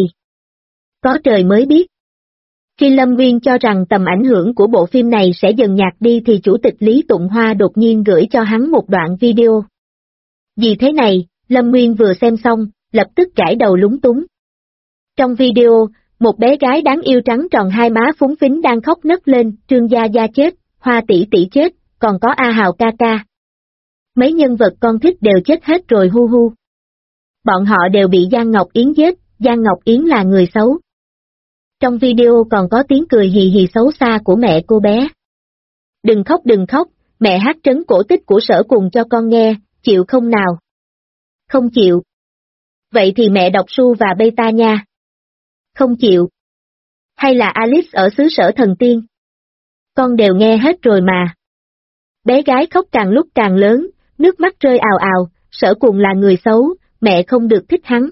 có trời mới biết. Khi Lâm Nguyên cho rằng tầm ảnh hưởng của bộ phim này sẽ dần nhạt đi thì chủ tịch Lý Tụng Hoa đột nhiên gửi cho hắn một đoạn video. Vì thế này, Lâm Nguyên vừa xem xong, lập tức gãi đầu lúng túng. Trong video, một bé gái đáng yêu trắng tròn hai má phúng phính đang khóc nấc lên, Trương Gia Gia chết, Hoa tỷ tỷ chết, còn có A Hào ca ca. Mấy nhân vật con thích đều chết hết rồi hu hu. Bọn họ đều bị Giang Ngọc Yến giết, Giang Ngọc Yến là người xấu. Trong video còn có tiếng cười hì hì xấu xa của mẹ cô bé. Đừng khóc, mẹ hát trấn cổ tích của Sở Cùng cho con nghe, chịu không nào? Không chịu. Vậy thì mẹ đọc Su và Beta nha. Không chịu. Hay là Alice ở xứ Sở Thần Tiên? Con đều nghe hết rồi mà. Bé gái khóc càng lúc càng lớn, nước mắt rơi ào ào, Sở Cùng là người xấu, mẹ không được thích hắn.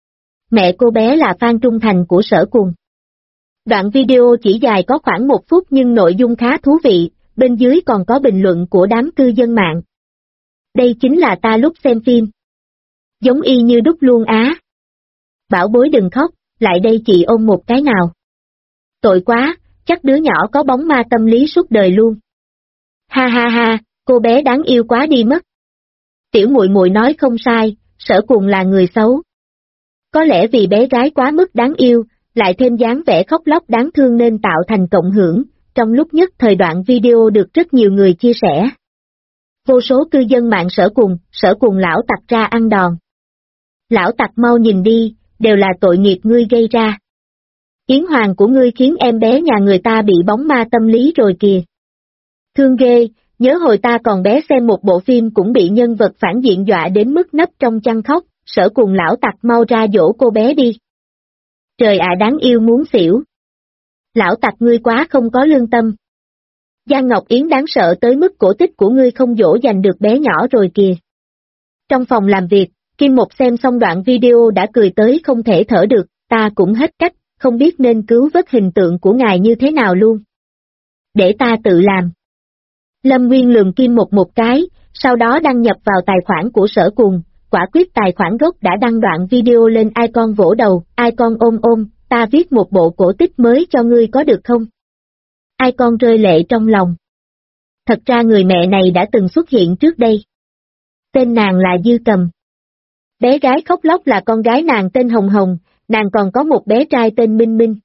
Mẹ cô bé là fan trung thành của Sở Cùng. Đoạn video chỉ dài có khoảng 1 phút nhưng nội dung khá thú vị, bên dưới còn có bình luận của đám cư dân mạng. Đây chính là ta lúc xem phim. Giống y như đúc luôn á. Bảo bối đừng khóc, lại đây chị ôm một cái nào. Tội quá, chắc đứa nhỏ có bóng ma tâm lý suốt đời luôn. Ha ha ha, cô bé đáng yêu quá đi mất. Tiểu muội muội nói không sai, Sở Cùng là người xấu. Có lẽ vì bé gái quá mức đáng yêu, lại thêm dáng vẻ khóc lóc đáng thương nên tạo thành cộng hưởng, trong lúc nhất thời đoạn video được rất nhiều người chia sẻ. Vô số cư dân mạng Sở Cùng lão tặc ra ăn đòn. Lão tặc mau nhìn đi, đều là tội nghiệp ngươi gây ra. Yến Hoàng của ngươi khiến em bé nhà người ta bị bóng ma tâm lý rồi kìa. Thương ghê, nhớ hồi ta còn bé xem một bộ phim cũng bị nhân vật phản diện dọa đến mức nấp trong chăn khóc, Sở Cùng lão tặc mau ra dỗ cô bé đi. Trời ạ đáng yêu muốn xỉu. Lão tặc ngươi quá không có lương tâm. Giang Ngọc Yến đáng sợ tới mức cổ tích của ngươi không dỗ dành được bé nhỏ rồi kìa. Trong phòng làm việc, Kim Một xem xong đoạn video đã cười tới không thể thở được, ta cũng hết cách, không biết nên cứu vớt hình tượng của ngài như thế nào luôn. Để ta tự làm. Lâm Nguyên lườm Kim một cái, sau đó đăng nhập vào tài khoản của Sở Cùng, quả quyết tài khoản gốc đã đăng đoạn video lên icon vỗ đầu, icon ôm, ta viết một bộ cổ tích mới cho ngươi có được không? Icon rơi lệ trong lòng. Thật ra người mẹ này đã từng xuất hiện trước đây. Tên nàng là Dư Cầm. Bé gái khóc lóc là con gái nàng tên Hồng Hồng, nàng còn có một bé trai tên Minh Minh.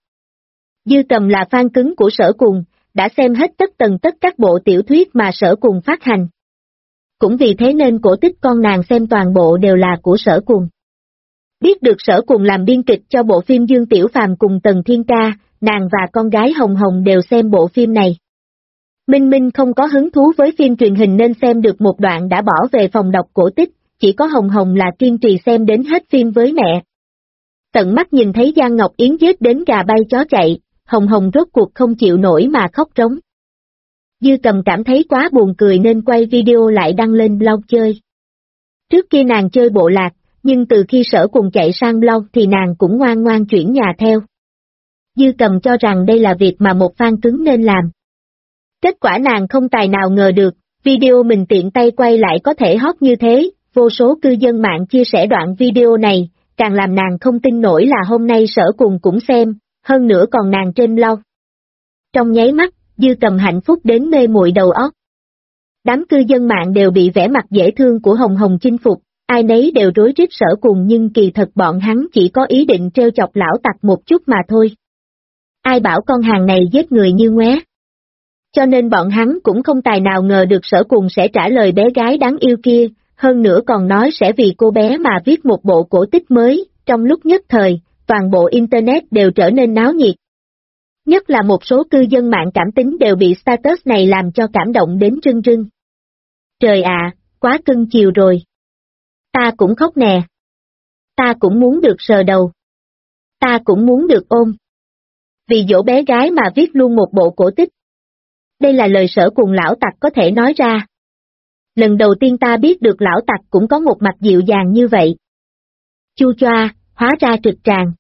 Dư Cầm là fan cứng của Sở Cùng, đã xem hết tất các bộ tiểu thuyết mà Sở Cùng phát hành. Cũng vì thế nên cổ tích con nàng xem toàn bộ đều là của Sở Cùng. Biết được Sở Cùng làm biên kịch cho bộ phim Dương Tiểu Phàm cùng Tần Thiên Ca, nàng và con gái Hồng Hồng đều xem bộ phim này. Minh Minh không có hứng thú với phim truyền hình nên xem được một đoạn đã bỏ về phòng đọc cổ tích, chỉ có Hồng Hồng là kiên trì xem đến hết phim với mẹ. Tận mắt nhìn thấy Giang Ngọc Yến giết đến gà bay chó chạy, Hồng Hồng rốt cuộc không chịu nổi mà khóc trống. Dư Cầm cảm thấy quá buồn cười nên quay video lại đăng lên blog chơi. Trước kia nàng chơi bộ lạc, nhưng từ khi Sở Cùng chạy sang blog thì nàng cũng ngoan ngoan chuyển nhà theo. Dư Cầm cho rằng đây là việc mà một fan cứng nên làm. Kết quả nàng không tài nào ngờ được, video mình tiện tay quay lại có thể hot như thế, vô số cư dân mạng chia sẻ đoạn video này, càng làm nàng không tin nổi là hôm nay Sở Cùng cũng xem, hơn nữa còn nàng trên blog. Trong nháy mắt, Dư Cầm hạnh phúc đến mê muội đầu óc. Đám cư dân mạng đều bị vẻ mặt dễ thương của Hồng Hồng chinh phục, ai nấy đều rối rít Sở Cùng nhưng kỳ thật bọn hắn chỉ có ý định trêu chọc lão tặc một chút mà thôi. Ai bảo con hàng này giết người như ngoé. Cho nên bọn hắn cũng không tài nào ngờ được Sở Cùng sẽ trả lời bé gái đáng yêu kia, hơn nữa còn nói sẽ vì cô bé mà viết một bộ cổ tích mới, trong lúc nhất thời, toàn bộ Internet đều trở nên náo nhiệt. Nhất là một số cư dân mạng cảm tính đều bị status này làm cho cảm động đến rưng rưng. Trời ạ, quá cưng chiều rồi. Ta cũng khóc nè. Ta cũng muốn được sờ đầu. Ta cũng muốn được ôm. Vì dỗ bé gái mà viết luôn một bộ cổ tích. Đây là lời Sở Cùng lão tặc có thể nói ra. Lần đầu tiên ta biết được lão tặc cũng có một mặt dịu dàng như vậy. Chu choa, hóa ra trực tràng.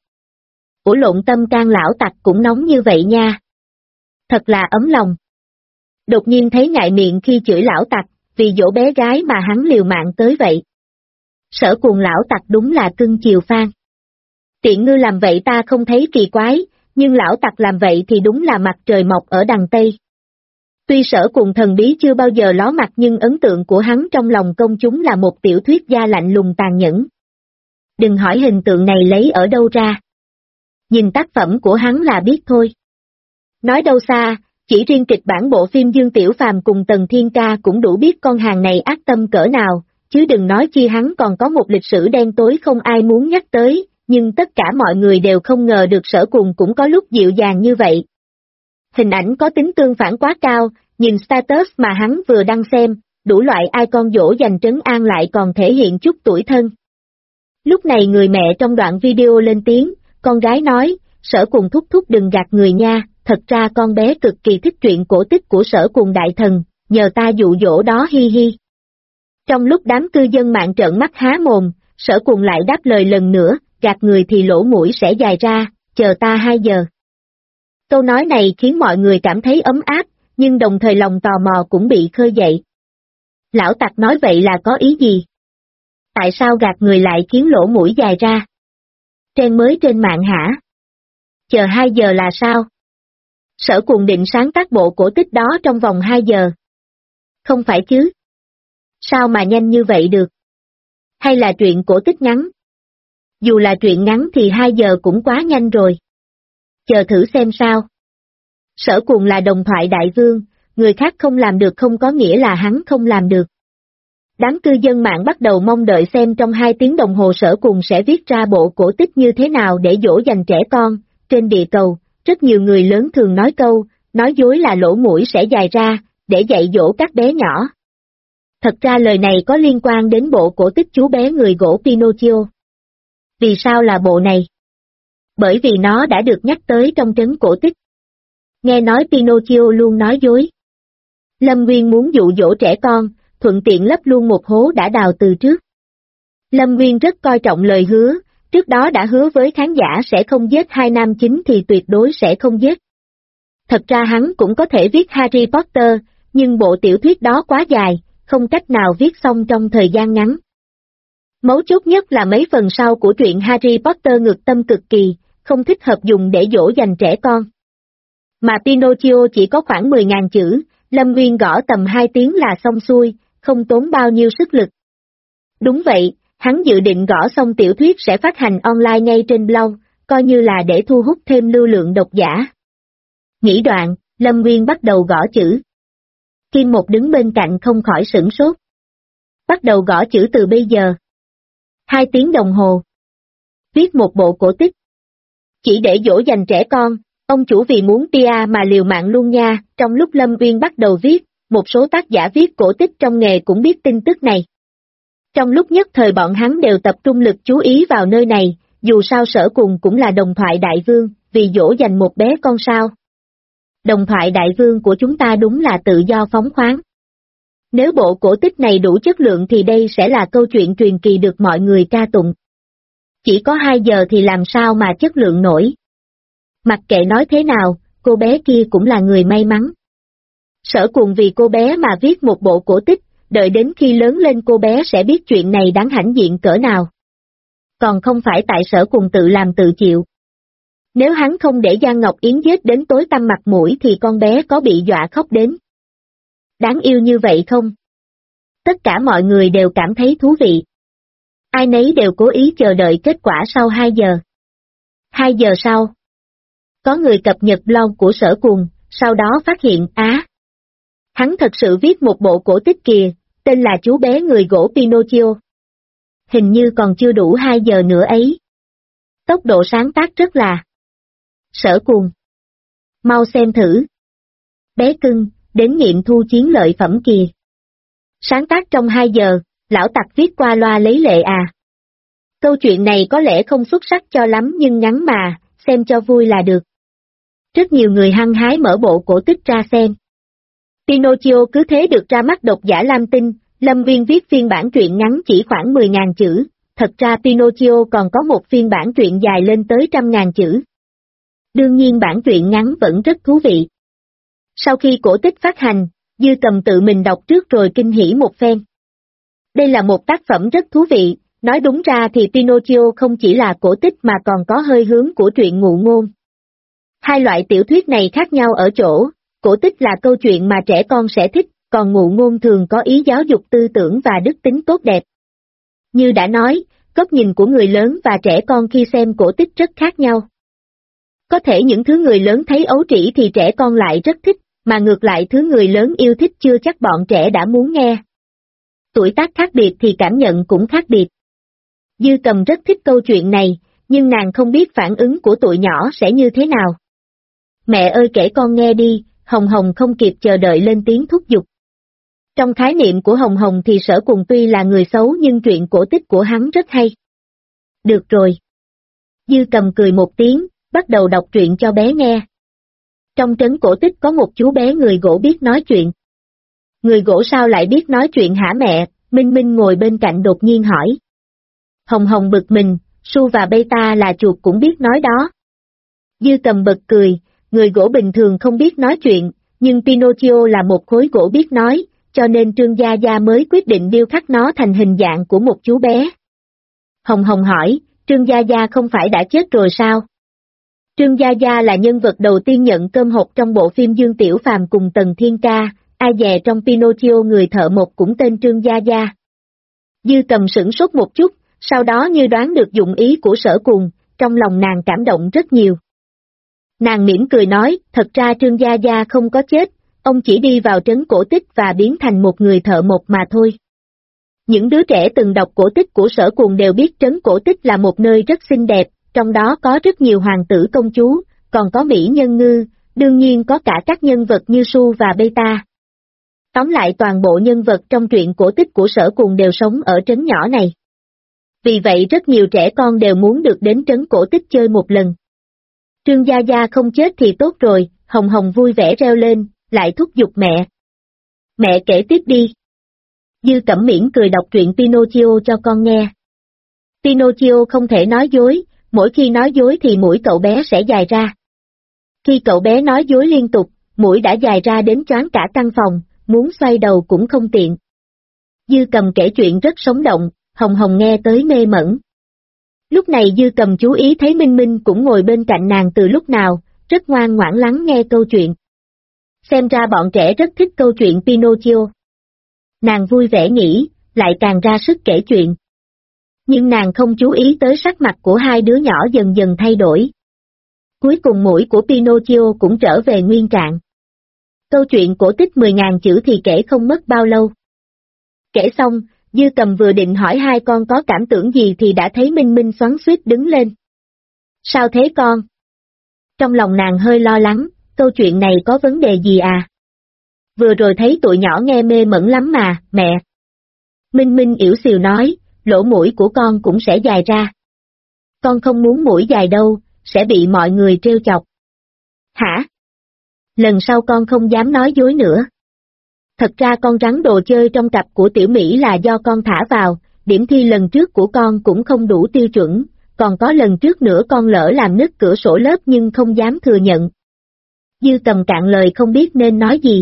Ủa lộn tâm can lão tặc cũng nóng như vậy nha. Thật là ấm lòng. Đột nhiên thấy ngại miệng khi chửi lão tặc, vì dỗ bé gái mà hắn liều mạng tới vậy. Sở Cuồng lão tặc đúng là cưng chiều Phan. Tiện ngư làm vậy ta không thấy kỳ quái, nhưng lão tặc làm vậy thì đúng là mặt trời mọc ở đằng Tây. Tuy Sở Cuồng thần bí chưa bao giờ ló mặt nhưng ấn tượng của hắn trong lòng công chúng là một tiểu thuyết gia lạnh lùng tàn nhẫn. Đừng hỏi hình tượng này lấy ở đâu ra. Nhìn tác phẩm của hắn là biết thôi. Nói đâu xa, chỉ riêng kịch bản bộ phim Dương Tiểu Phàm cùng Tần Thiên Ca cũng đủ biết con hàng này ác tâm cỡ nào, chứ đừng nói chi hắn còn có một lịch sử đen tối không ai muốn nhắc tới, nhưng tất cả mọi người đều không ngờ được Sở Cuồng cũng có lúc dịu dàng như vậy. Hình ảnh có tính tương phản quá cao, nhìn status mà hắn vừa đăng xem, đủ loại icon dỗ dành trấn an lại còn thể hiện chút tuổi thân. Lúc này người mẹ trong đoạn video lên tiếng, con gái nói, Sở Cuồng thúc thúc đừng gạt người nha, thật ra con bé cực kỳ thích truyện cổ tích của Sở Cuồng đại thần, nhờ ta dụ dỗ đó hi hi. Trong lúc đám cư dân mạng trợn mắt há mồm, Sở Cuồng lại đáp lời lần nữa, gạt người thì lỗ mũi sẽ dài ra, chờ ta 2 giờ. Câu nói này khiến mọi người cảm thấy ấm áp, nhưng đồng thời lòng tò mò cũng bị khơi dậy. Lão tặc nói vậy là có ý gì? Tại sao gạt người lại khiến lỗ mũi dài ra? Trend mới trên mạng hả? Chờ 2 giờ là sao? Sở Cuồng định sáng tác bộ cổ tích đó trong vòng 2 giờ. Không phải chứ? Sao mà nhanh như vậy được? Hay là truyện cổ tích ngắn? Dù là truyện ngắn thì 2 giờ cũng quá nhanh rồi. Chờ thử xem sao. Sở Cuồng là đồng thoại đại vương, người khác không làm được không có nghĩa là hắn không làm được. Đám cư dân mạng bắt đầu mong đợi xem trong 2 tiếng đồng hồ Sở Cuồng sẽ viết ra bộ cổ tích như thế nào để dỗ dành trẻ con. Trên địa cầu, rất nhiều người lớn thường nói câu, nói dối là lỗ mũi sẽ dài ra, để dạy dỗ các bé nhỏ. Thật ra lời này có liên quan đến bộ cổ tích chú bé người gỗ Pinocchio. Vì sao là bộ này? Bởi vì nó đã được nhắc tới trong trấn cổ tích. Nghe nói Pinocchio luôn nói dối. Lâm Nguyên muốn dụ dỗ trẻ con, thuận tiện lấp luôn một hố đã đào từ trước. Lâm Nguyên rất coi trọng lời hứa, trước đó đã hứa với khán giả sẽ không giết 2 nam chính thì tuyệt đối sẽ không giết. Thật ra hắn cũng có thể viết Harry Potter, nhưng bộ tiểu thuyết đó quá dài, không cách nào viết xong trong thời gian ngắn. Mấu chốt nhất là mấy phần sau của truyện Harry Potter ngược tâm cực kỳ, không thích hợp dùng để dỗ dành trẻ con. Mà Pinocchio chỉ có khoảng 10.000 chữ, Lâm Nguyên gõ tầm 2 tiếng là xong xuôi, không tốn bao nhiêu sức lực. Đúng vậy, hắn dự định gõ xong tiểu thuyết sẽ phát hành online ngay trên blog, coi như là để thu hút thêm lưu lượng độc giả. Nghĩ đoạn, Lâm Nguyên bắt đầu gõ chữ. Kim Một đứng bên cạnh không khỏi sửng sốt. Bắt đầu gõ chữ từ bây giờ. 2 tiếng đồng hồ. Viết một bộ cổ tích. Chỉ để dỗ dành trẻ con, ông chủ vì muốn PR mà liều mạng luôn nha. Trong lúc Lâm Uyên bắt đầu viết, một số tác giả viết cổ tích trong nghề cũng biết tin tức này. Trong lúc nhất thời bọn hắn đều tập trung lực chú ý vào nơi này, dù sao Sở Cuồng cũng là đồng thoại đại vương, vì dỗ dành một bé con sao. Đồng thoại đại vương của chúng ta đúng là tự do phóng khoáng. Nếu bộ cổ tích này đủ chất lượng thì đây sẽ là câu chuyện truyền kỳ được mọi người ca tụng. Chỉ có 2 giờ thì làm sao mà chất lượng nổi. Mặc kệ nói thế nào, cô bé kia cũng là người may mắn. Sở Cuồng vì cô bé mà viết một bộ cổ tích, đợi đến khi lớn lên cô bé sẽ biết chuyện này đáng hãnh diện cỡ nào. Còn không phải tại Sở Cuồng tự làm tự chịu. Nếu hắn không để Giang Ngọc Yến giết đến tối tăm mặt mũi thì con bé có bị dọa khóc đến. Đáng yêu như vậy không? Tất cả mọi người đều cảm thấy thú vị. Ai nấy đều cố ý chờ đợi kết quả sau 2 giờ. 2 giờ sau. Có người cập nhật blog của Sở Cuồng, sau đó phát hiện hắn thật sự viết một bộ cổ tích kìa, tên là Chú bé người gỗ Pinocchio. Hình như còn chưa đủ 2 giờ nữa ấy. Tốc độ sáng tác rất là. Sở Cuồng. Mau xem thử. Bé cưng, đến nghiệm thu chiến lợi phẩm kìa. Sáng tác trong 2 giờ, lão tặc viết qua loa lấy lệ à. Câu chuyện này có lẽ không xuất sắc cho lắm nhưng ngắn mà, xem cho vui là được. Rất nhiều người hăng hái mở bộ cổ tích ra xem. Pinocchio cứ thế được ra mắt độc giả lam tinh, Lâm Viên viết phiên bản truyện ngắn chỉ khoảng 10.000 chữ, thật ra Pinocchio còn có một phiên bản truyện dài lên tới 100.000 chữ. Đương nhiên bản truyện ngắn vẫn rất thú vị. Sau khi cổ tích phát hành, Dư Cầm tự mình đọc trước rồi kinh hỉ một phen. Đây là một tác phẩm rất thú vị, Nói đúng ra thì Pinocchio không chỉ là cổ tích mà còn có hơi hướng của truyện ngụ ngôn. Hai loại tiểu thuyết này khác nhau ở chỗ, cổ tích là câu chuyện mà trẻ con sẽ thích, còn ngụ ngôn thường có ý giáo dục tư tưởng và đức tính tốt đẹp. Như đã nói, góc nhìn của người lớn và trẻ con khi xem cổ tích rất khác nhau. Có thể những thứ người lớn thấy ấu trĩ thì trẻ con lại rất thích, mà ngược lại thứ người lớn yêu thích chưa chắc bọn trẻ đã muốn nghe. Tuổi tác khác biệt thì cảm nhận cũng khác biệt. Dư Cầm rất thích câu chuyện này, nhưng nàng không biết phản ứng của tụi nhỏ sẽ như thế nào. Mẹ ơi kể con nghe đi, Hồng Hồng không kịp chờ đợi lên tiếng thúc giục. Trong khái niệm của Hồng Hồng thì Sở Cùng tuy là người xấu nhưng chuyện cổ tích của hắn rất hay. Được rồi. Dư Cầm cười một tiếng, bắt đầu đọc truyện cho bé nghe. Trong trấn cổ tích có một chú bé người gỗ biết nói chuyện. Người gỗ sao lại biết nói chuyện hả mẹ? Minh Minh ngồi bên cạnh đột nhiên hỏi. Hồng Hồng bực mình, Su và Beta là chuột cũng biết nói đó. Dư Cầm bật cười, người gỗ bình thường không biết nói chuyện, nhưng Pinocchio là một khối gỗ biết nói, cho nên Trương Gia Gia mới quyết định điêu khắc nó thành hình dạng của một chú bé. Hồng Hồng hỏi, Trương Gia Gia không phải đã chết rồi sao? Trương Gia Gia là nhân vật đầu tiên nhận cơm hộp trong bộ phim Dương Tiểu Phàm cùng Tần Thiên Ca, ai dè trong Pinocchio người thợ mộc cũng tên Trương Gia Gia. Dư Cầm sửng sốt một chút, sau đó như đoán được dụng ý của Sở Cùng, trong lòng nàng cảm động rất nhiều. Nàng mỉm cười nói, thật ra Trương Gia Gia không có chết, ông chỉ đi vào trấn cổ tích và biến thành một người thợ mộc mà thôi. Những đứa trẻ từng đọc cổ tích của Sở Cùng đều biết trấn cổ tích là một nơi rất xinh đẹp, trong đó có rất nhiều hoàng tử công chúa, còn có mỹ nhân ngư, đương nhiên có cả các nhân vật như Su và Beta. Tóm lại toàn bộ nhân vật trong truyện cổ tích của Sở Cùng đều sống ở trấn nhỏ này. Vì vậy rất nhiều trẻ con đều muốn được đến trấn cổ tích chơi một lần. Trương Gia Gia không chết thì tốt rồi, Hồng Hồng vui vẻ reo lên, lại thúc giục mẹ. Mẹ kể tiếp đi. Dư Cẩm mỉm cười đọc truyện Pinocchio cho con nghe. Pinocchio không thể nói dối, mỗi khi nói dối thì mũi cậu bé sẽ dài ra. Khi cậu bé nói dối liên tục, mũi đã dài ra đến choáng cả căn phòng, muốn xoay đầu cũng không tiện. Dư Cầm kể chuyện rất sống động, Hồng Hồng nghe tới mê mẩn. Lúc này Dư Cầm chú ý thấy Minh Minh cũng ngồi bên cạnh nàng từ lúc nào, rất ngoan ngoãn lắng nghe câu chuyện. Xem ra bọn trẻ rất thích câu chuyện Pinocchio. Nàng vui vẻ nghĩ, lại càng ra sức kể chuyện. Nhưng nàng không chú ý tới sắc mặt của hai đứa nhỏ dần dần thay đổi. Cuối cùng mũi của Pinocchio cũng trở về nguyên trạng. Câu chuyện cổ tích 10.000 chữ thì kể không mất bao lâu. Kể xong, Dư Cầm vừa định hỏi hai con có cảm tưởng gì thì đã thấy Minh Minh xoắn xuýt đứng lên. Sao thế con? Trong lòng nàng hơi lo lắng, câu chuyện này có vấn đề gì à? Vừa rồi thấy tụi nhỏ nghe mê mẩn lắm mà, mẹ. Minh Minh yểu xìu nói, lỗ mũi của con cũng sẽ dài ra. Con không muốn mũi dài đâu, sẽ bị mọi người trêu chọc. Hả? Lần sau con không dám nói dối nữa. Thật ra con rắn đồ chơi trong cặp của Tiểu Mỹ là do con thả vào, điểm thi lần trước của con cũng không đủ tiêu chuẩn, còn có lần trước nữa con lỡ làm nứt cửa sổ lớp nhưng không dám thừa nhận. Dư Cầm cạn lời không biết nên nói gì.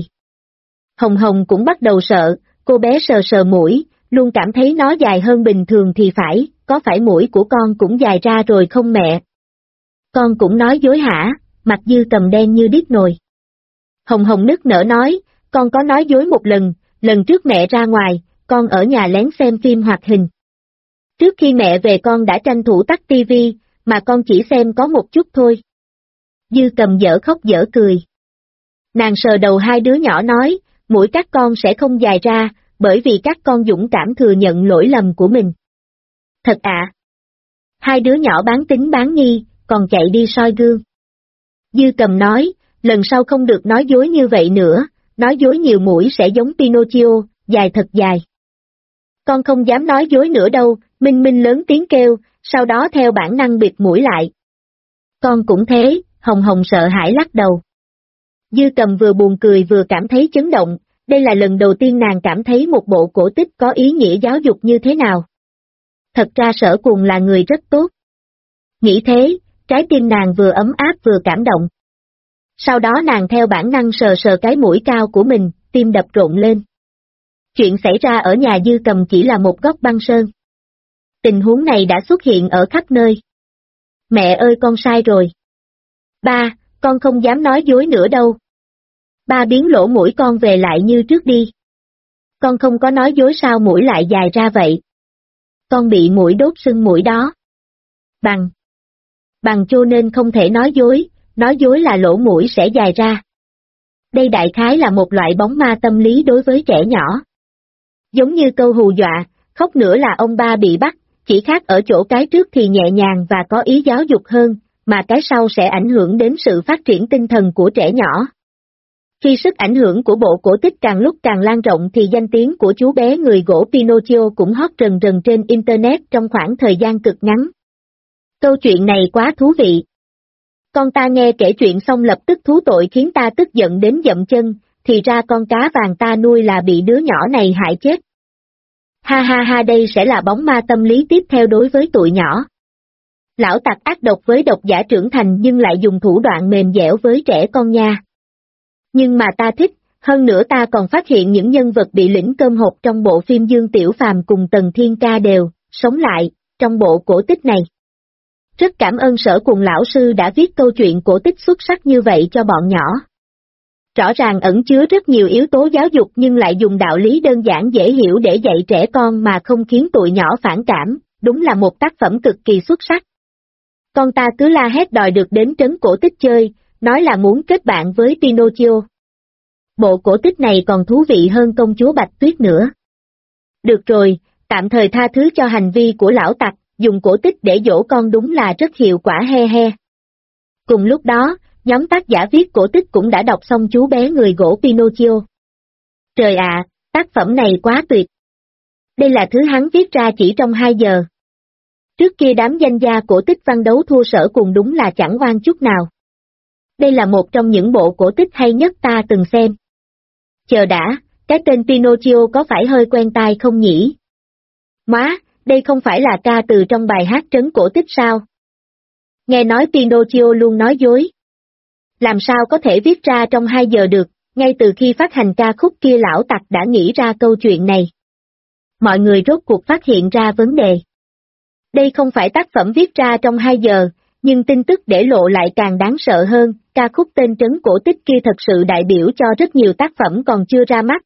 Hồng Hồng cũng bắt đầu sợ, cô bé sờ sờ mũi, luôn cảm thấy nó dài hơn bình thường thì phải, có phải mũi của con cũng dài ra rồi không mẹ? Con cũng nói dối hả? Mặt Dư Cầm đen như điếc nồi. Hồng Hồng nức nở nói, con có nói dối một lần trước mẹ ra ngoài, con ở nhà lén xem phim hoạt hình. Trước khi mẹ về con đã tranh thủ tắt tivi, mà con chỉ xem có một chút thôi. Dư Cầm dở khóc dở cười. Nàng sờ đầu hai đứa nhỏ nói, mũi các con sẽ không dài ra, bởi vì các con dũng cảm thừa nhận lỗi lầm của mình. Thật ạ? Hai đứa nhỏ bán tín bán nghi, còn chạy đi soi gương. Dư Cầm nói, lần sau không được nói dối như vậy nữa, nói dối nhiều mũi sẽ giống Pinocchio, dài thật dài. Con không dám nói dối nữa đâu, Minh Minh lớn tiếng kêu, sau đó theo bản năng bịt mũi lại. Con cũng thế, Hồng Hồng sợ hãi lắc đầu. Dư Cầm vừa buồn cười vừa cảm thấy chấn động, đây là lần đầu tiên nàng cảm thấy một bộ cổ tích có ý nghĩa giáo dục như thế nào. Thật ra Sở Cùng là người rất tốt. Nghĩ thế, trái tim nàng vừa ấm áp vừa cảm động. Sau đó nàng theo bản năng sờ sờ cái mũi cao của mình, tim đập rộn lên. Chuyện xảy ra ở nhà Dư Cầm chỉ là một góc băng sơn. Tình huống này đã xuất hiện ở khắp nơi. Mẹ ơi con sai rồi. Ba, con không dám nói dối nữa đâu. Ba biến lỗ mũi con về lại như trước đi. Con không có nói dối sao mũi lại dài ra vậy? Con bị muỗi đốt sưng mũi đó. Bằng cho nên không thể nói dối là lỗ mũi sẽ dài ra. Đây đại khái là một loại bóng ma tâm lý đối với trẻ nhỏ. Giống như câu hù dọa, khóc nữa là ông ba bị bắt, chỉ khác ở chỗ cái trước thì nhẹ nhàng và có ý giáo dục hơn, mà cái sau sẽ ảnh hưởng đến sự phát triển tinh thần của trẻ nhỏ. Khi sức ảnh hưởng của bộ cổ tích càng lúc càng lan rộng thì danh tiếng của chú bé người gỗ Pinocchio cũng hót rần rần trên Internet trong khoảng thời gian cực ngắn. Câu chuyện này quá thú vị. Con ta nghe kể chuyện xong lập tức thú tội khiến ta tức giận đến dậm chân, thì ra con cá vàng ta nuôi là bị đứa nhỏ này hại chết. Ha ha ha, đây sẽ là bóng ma tâm lý tiếp theo đối với tụi nhỏ. Lão tặc ác độc với độc giả trưởng thành nhưng lại dùng thủ đoạn mềm dẻo với trẻ con nha. Nhưng mà ta thích, hơn nữa ta còn phát hiện những nhân vật bị lĩnh cơm hộp trong bộ phim Dương Tiểu Phàm cùng Tần Thiên Ca đều sống lại trong bộ cổ tích này. Rất cảm ơn Sở Cùng lão sư đã viết câu chuyện cổ tích xuất sắc như vậy cho bọn nhỏ. Rõ ràng ẩn chứa rất nhiều yếu tố giáo dục nhưng lại dùng đạo lý đơn giản dễ hiểu để dạy trẻ con mà không khiến tụi nhỏ phản cảm, đúng là một tác phẩm cực kỳ xuất sắc. Con ta cứ la hét đòi được đến trấn cổ tích chơi, nói là muốn kết bạn với Pinocchio. Bộ cổ tích này còn thú vị hơn Công chúa Bạch Tuyết nữa. Được rồi, tạm thời tha thứ cho hành vi của lão tặc, dùng cổ tích để dỗ con đúng là rất hiệu quả he he. Cùng lúc đó, nhóm tác giả viết cổ tích cũng đã đọc xong chú bé người gỗ Pinocchio. Trời ạ, tác phẩm này quá tuyệt. Đây là thứ hắn viết ra chỉ trong 2 giờ. Trước kia đám danh gia cổ tích văn đấu thua Sở Cùng đúng là chẳng oan chút nào. Đây là một trong những bộ cổ tích hay nhất ta từng xem. Chờ đã, cái tên Pinocchio có phải hơi quen tai không nhỉ? Má, đây không phải là ca từ trong bài hát trấn cổ tích sao? Nghe nói Pinocchio luôn nói dối. Làm sao có thể viết ra trong 2 giờ được, ngay từ khi phát hành ca khúc kia lão tặc đã nghĩ ra câu chuyện này. Mọi người rốt cuộc phát hiện ra vấn đề. Đây không phải tác phẩm viết ra trong 2 giờ, nhưng tin tức để lộ lại càng đáng sợ hơn, ca khúc tên trấn cổ tích kia thật sự đại biểu cho rất nhiều tác phẩm còn chưa ra mắt.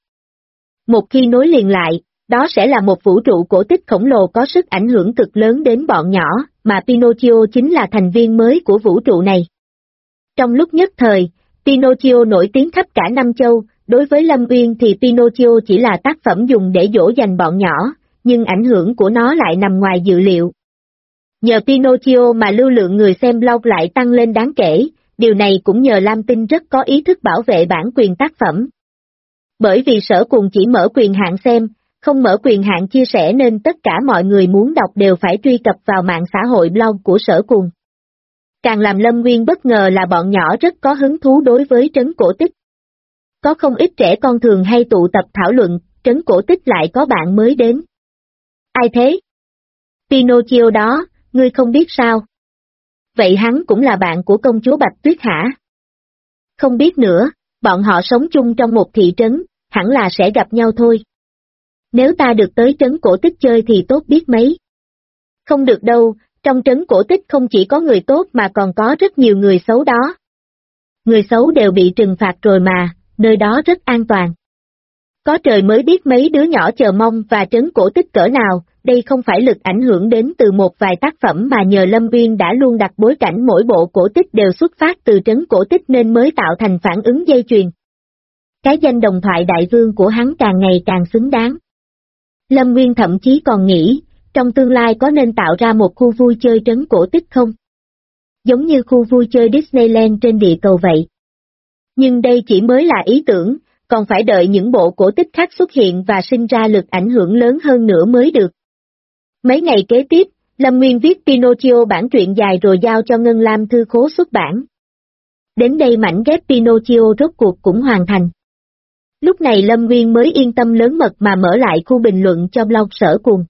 Một khi nối liền lại, đó sẽ là một vũ trụ cổ tích khổng lồ có sức ảnh hưởng cực lớn đến bọn nhỏ, mà Pinocchio chính là thành viên mới của vũ trụ này. Trong lúc nhất thời, Pinocchio nổi tiếng khắp cả năm châu, đối với Lâm Uyên thì Pinocchio chỉ là tác phẩm dùng để dỗ dành bọn nhỏ, nhưng ảnh hưởng của nó lại nằm ngoài dự liệu. Nhờ Pinocchio mà lưu lượng người xem blog lại tăng lên đáng kể, điều này cũng nhờ Lam Tinh rất có ý thức bảo vệ bản quyền tác phẩm. Bởi vì Sở Cùng chỉ mở quyền hạn xem, không mở quyền hạn chia sẻ nên tất cả mọi người muốn đọc đều phải truy cập vào mạng xã hội blog của Sở Cùng. Càng làm Lâm Nguyên bất ngờ là bọn nhỏ rất có hứng thú đối với trấn cổ tích. Có không ít trẻ con thường hay tụ tập thảo luận, trấn cổ tích lại có bạn mới đến. Ai thế? Pinocchio đó, ngươi không biết sao? Vậy hắn cũng là bạn của công chúa Bạch Tuyết hả? Không biết nữa, bọn họ sống chung trong một thị trấn, hẳn là sẽ gặp nhau thôi. Nếu ta được tới trấn cổ tích chơi thì tốt biết mấy. Không được đâu, trong trấn cổ tích không chỉ có người tốt mà còn có rất nhiều người xấu đó. Người xấu đều bị trừng phạt rồi mà, nơi đó rất an toàn. Có trời mới biết mấy đứa nhỏ chờ mong và trấn cổ tích cỡ nào, đây không phải lực ảnh hưởng đến từ một vài tác phẩm mà nhờ Lâm Uyên đã luôn đặt bối cảnh mỗi bộ cổ tích đều xuất phát từ trấn cổ tích nên mới tạo thành phản ứng dây chuyền. Cái danh đồng thoại đại vương của hắn càng ngày càng xứng đáng. Lâm Nguyên thậm chí còn nghĩ, trong tương lai có nên tạo ra một khu vui chơi trấn cổ tích không? Giống như khu vui chơi Disneyland trên địa cầu vậy. Nhưng đây chỉ mới là ý tưởng, còn phải đợi những bộ cổ tích khác xuất hiện và sinh ra lực ảnh hưởng lớn hơn nữa mới được. Mấy ngày kế tiếp, Lâm Nguyên viết Pinocchio bản truyện dài rồi giao cho Ngân Lam Thư Khố xuất bản. Đến đây mảnh ghép Pinocchio rốt cuộc cũng hoàn thành. Lúc này Lâm Nguyên mới yên tâm lớn mật mà mở lại khu bình luận cho blog Sở Cùng.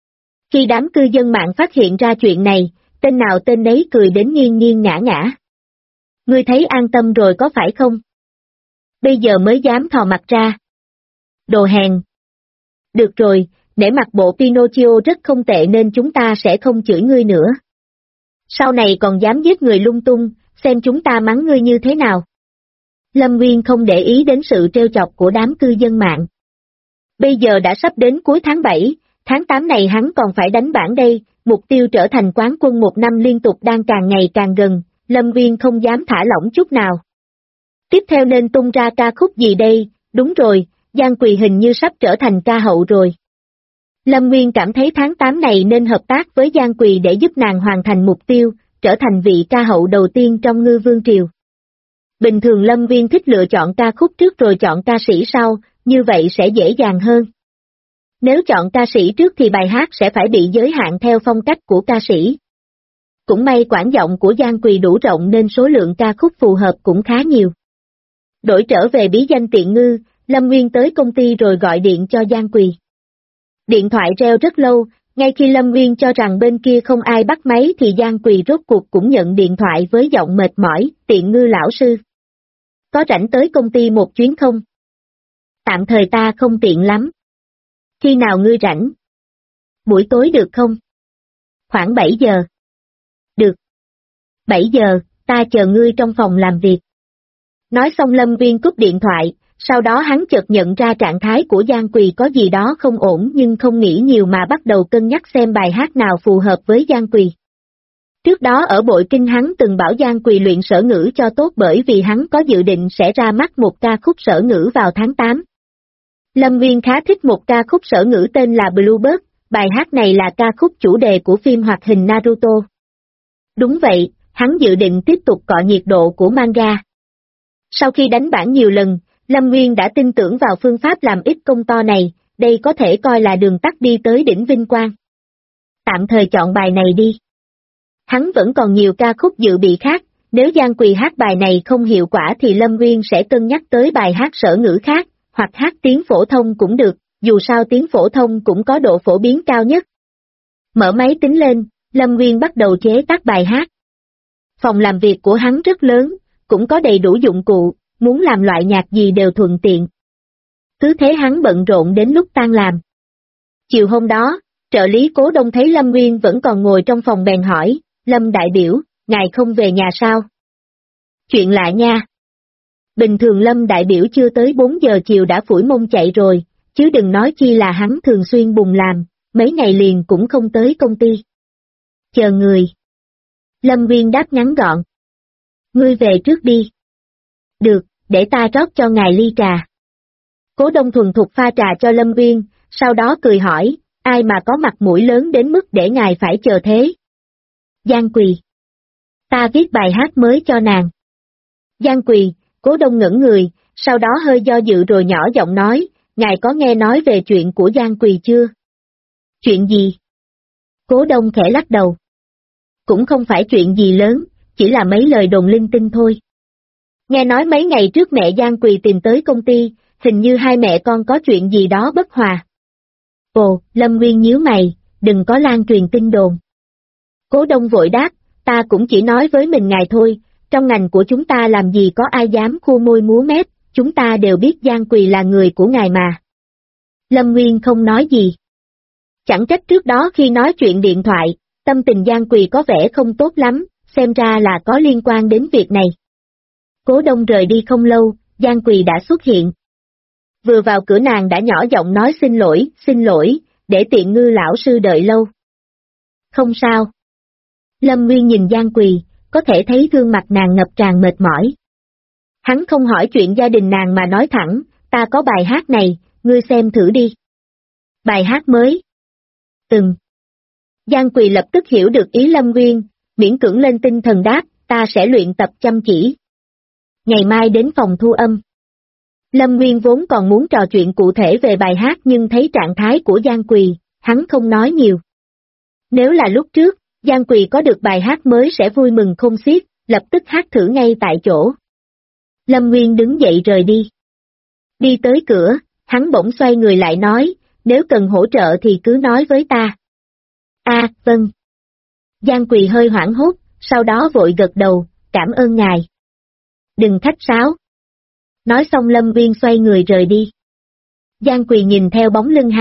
Khi đám cư dân mạng phát hiện ra chuyện này, tên nào tên nấy cười đến nghiêng nghiêng ngã ngã. Ngươi thấy an tâm rồi có phải không? Bây giờ mới dám thò mặt ra. Đồ hèn. Được rồi, nể mặt bộ Pinocchio rất không tệ nên chúng ta sẽ không chửi ngươi nữa. Sau này còn dám giết người lung tung, xem chúng ta mắng ngươi như thế nào. Lâm Nguyên không để ý đến sự trêu chọc của đám cư dân mạng. Bây giờ đã sắp đến cuối tháng 7, tháng 8 này hắn còn phải đánh bảng đây, mục tiêu trở thành quán quân 1 năm liên tục đang càng ngày càng gần, Lâm Nguyên không dám thả lỏng chút nào. Tiếp theo nên tung ra ca khúc gì đây? Đúng rồi, Giang Quỳ hình như sắp trở thành ca hậu rồi. Lâm Nguyên cảm thấy tháng 8 này nên hợp tác với Giang Quỳ để giúp nàng hoàn thành mục tiêu, trở thành vị ca hậu đầu tiên trong Ngư Vương Triều. Bình thường Lâm Nguyên thích lựa chọn ca khúc trước rồi chọn ca sĩ sau, như vậy sẽ dễ dàng hơn. Nếu chọn ca sĩ trước thì bài hát sẽ phải bị giới hạn theo phong cách của ca sĩ. Cũng may quản giọng của Giang Quỳ đủ rộng nên số lượng ca khúc phù hợp cũng khá nhiều. Đổi trở về bí danh Tiện Ngư, Lâm Nguyên tới công ty rồi gọi điện cho Giang Quỳ. Điện thoại reo rất lâu, ngay khi Lâm Nguyên cho rằng bên kia không ai bắt máy thì Giang Quỳ rốt cuộc cũng nhận điện thoại với giọng mệt mỏi, Tiện Ngư lão sư. Có rảnh tới công ty một chuyến không? Tạm thời ta không tiện lắm. Khi nào ngươi rảnh? Buổi tối được không? Khoảng 7 giờ. Được. 7 giờ, ta chờ ngươi trong phòng làm việc. Nói xong Lâm Nguyên cúp điện thoại, sau đó hắn chợt nhận ra trạng thái của Giang Quỳ có gì đó không ổn nhưng không nghĩ nhiều mà bắt đầu cân nhắc xem bài hát nào phù hợp với Giang Quỳ. Trước đó ở Bội Kinh hắn từng bảo Giang Quỳ luyện sở ngữ cho tốt bởi vì hắn có dự định sẽ ra mắt một ca khúc sở ngữ vào tháng 8. Lâm Nguyên khá thích một ca khúc sở ngữ tên là Bluebird, bài hát này là ca khúc chủ đề của phim hoạt hình Naruto. Đúng vậy, hắn dự định tiếp tục cọ nhiệt độ của manga. Sau khi đánh bảng nhiều lần, Lâm Nguyên đã tin tưởng vào phương pháp làm ít công to này, đây có thể coi là đường tắt đi tới đỉnh vinh quang. Tạm thời chọn bài này đi. Hắn vẫn còn nhiều ca khúc dự bị khác, nếu Giang Quỳ hát bài này không hiệu quả thì Lâm Nguyên sẽ cân nhắc tới bài hát sở ngữ khác, hoặc hát tiếng phổ thông cũng được, dù sao tiếng phổ thông cũng có độ phổ biến cao nhất. Mở máy tính lên, Lâm Nguyên bắt đầu chế tác bài hát. Phòng làm việc của hắn rất lớn, cũng có đầy đủ dụng cụ, muốn làm loại nhạc gì đều thuận tiện. Cứ thế hắn bận rộn đến lúc tan làm. Chiều hôm đó, trợ lý Cố Đông thấy Lâm Nguyên vẫn còn ngồi trong phòng bèn hỏi, Lâm đại biểu, ngài không về nhà sao? Chuyện lạ nha. Bình thường Lâm đại biểu chưa tới 4 giờ chiều đã phủi mông chạy rồi, chứ đừng nói chi là hắn thường xuyên bùng làm, mấy ngày liền cũng không tới công ty. Chờ người. Lâm Nguyên đáp ngắn gọn. Ngươi về trước đi. Được, để ta rót cho ngài ly trà. Cố Đông thuần thục pha trà cho Lâm Nguyên, sau đó cười hỏi, ai mà có mặt mũi lớn đến mức để ngài phải chờ thế? Giang Quỳ. Ta viết bài hát mới cho nàng. Giang Quỳ, Cố Đông ngẩn người, sau đó hơi do dự rồi nhỏ giọng nói, ngài có nghe nói về chuyện của Giang Quỳ chưa? Chuyện gì? Cố Đông khẽ lắc đầu. Cũng không phải chuyện gì lớn, chỉ là mấy lời đồn linh tinh thôi. Nghe nói mấy ngày trước mẹ Giang Quỳ tìm tới công ty, hình như hai mẹ con có chuyện gì đó bất hòa. Ồ, Lâm Nguyên nhíu mày, đừng có lan truyền tin đồn. Cố Đông vội đáp, ta cũng chỉ nói với mình ngài thôi, trong ngành của chúng ta làm gì có ai dám khua môi múa mép, chúng ta đều biết Giang Quỳ là người của ngài mà. Lâm Nguyên không nói gì. Chẳng trách trước đó khi nói chuyện điện thoại, tâm tình Giang Quỳ có vẻ không tốt lắm, xem ra là có liên quan đến việc này. Cố Đông rời đi không lâu, Giang Quỳ đã xuất hiện. Vừa vào cửa nàng đã nhỏ giọng nói xin lỗi, để Tiện Ngư lão sư đợi lâu. Không sao. Lâm Nguyên nhìn Giang Quỳ, có thể thấy gương mặt nàng ngập tràn mệt mỏi. Hắn không hỏi chuyện gia đình nàng mà nói thẳng, ta có bài hát này, ngươi xem thử đi. Bài hát mới. Giang Quỳ lập tức hiểu được ý Lâm Nguyên, miễn cưỡng lên tinh thần đáp, ta sẽ luyện tập chăm chỉ. Ngày mai đến phòng thu âm. Lâm Nguyên vốn còn muốn trò chuyện cụ thể về bài hát nhưng thấy trạng thái của Giang Quỳ, hắn không nói nhiều. Nếu là lúc trước, Giang Quỳ có được bài hát mới sẽ vui mừng không xiết, lập tức hát thử ngay tại chỗ. Lâm Nguyên đứng dậy rời đi. Đi tới cửa, hắn bỗng xoay người lại nói, nếu cần hỗ trợ thì cứ nói với ta. Vâng. Giang Quỳ hơi hoảng hốt, sau đó vội gật đầu, cảm ơn ngài. Đừng khách sáo. Nói xong Lâm Nguyên xoay người rời đi. Giang Quỳ nhìn theo bóng lưng hắn,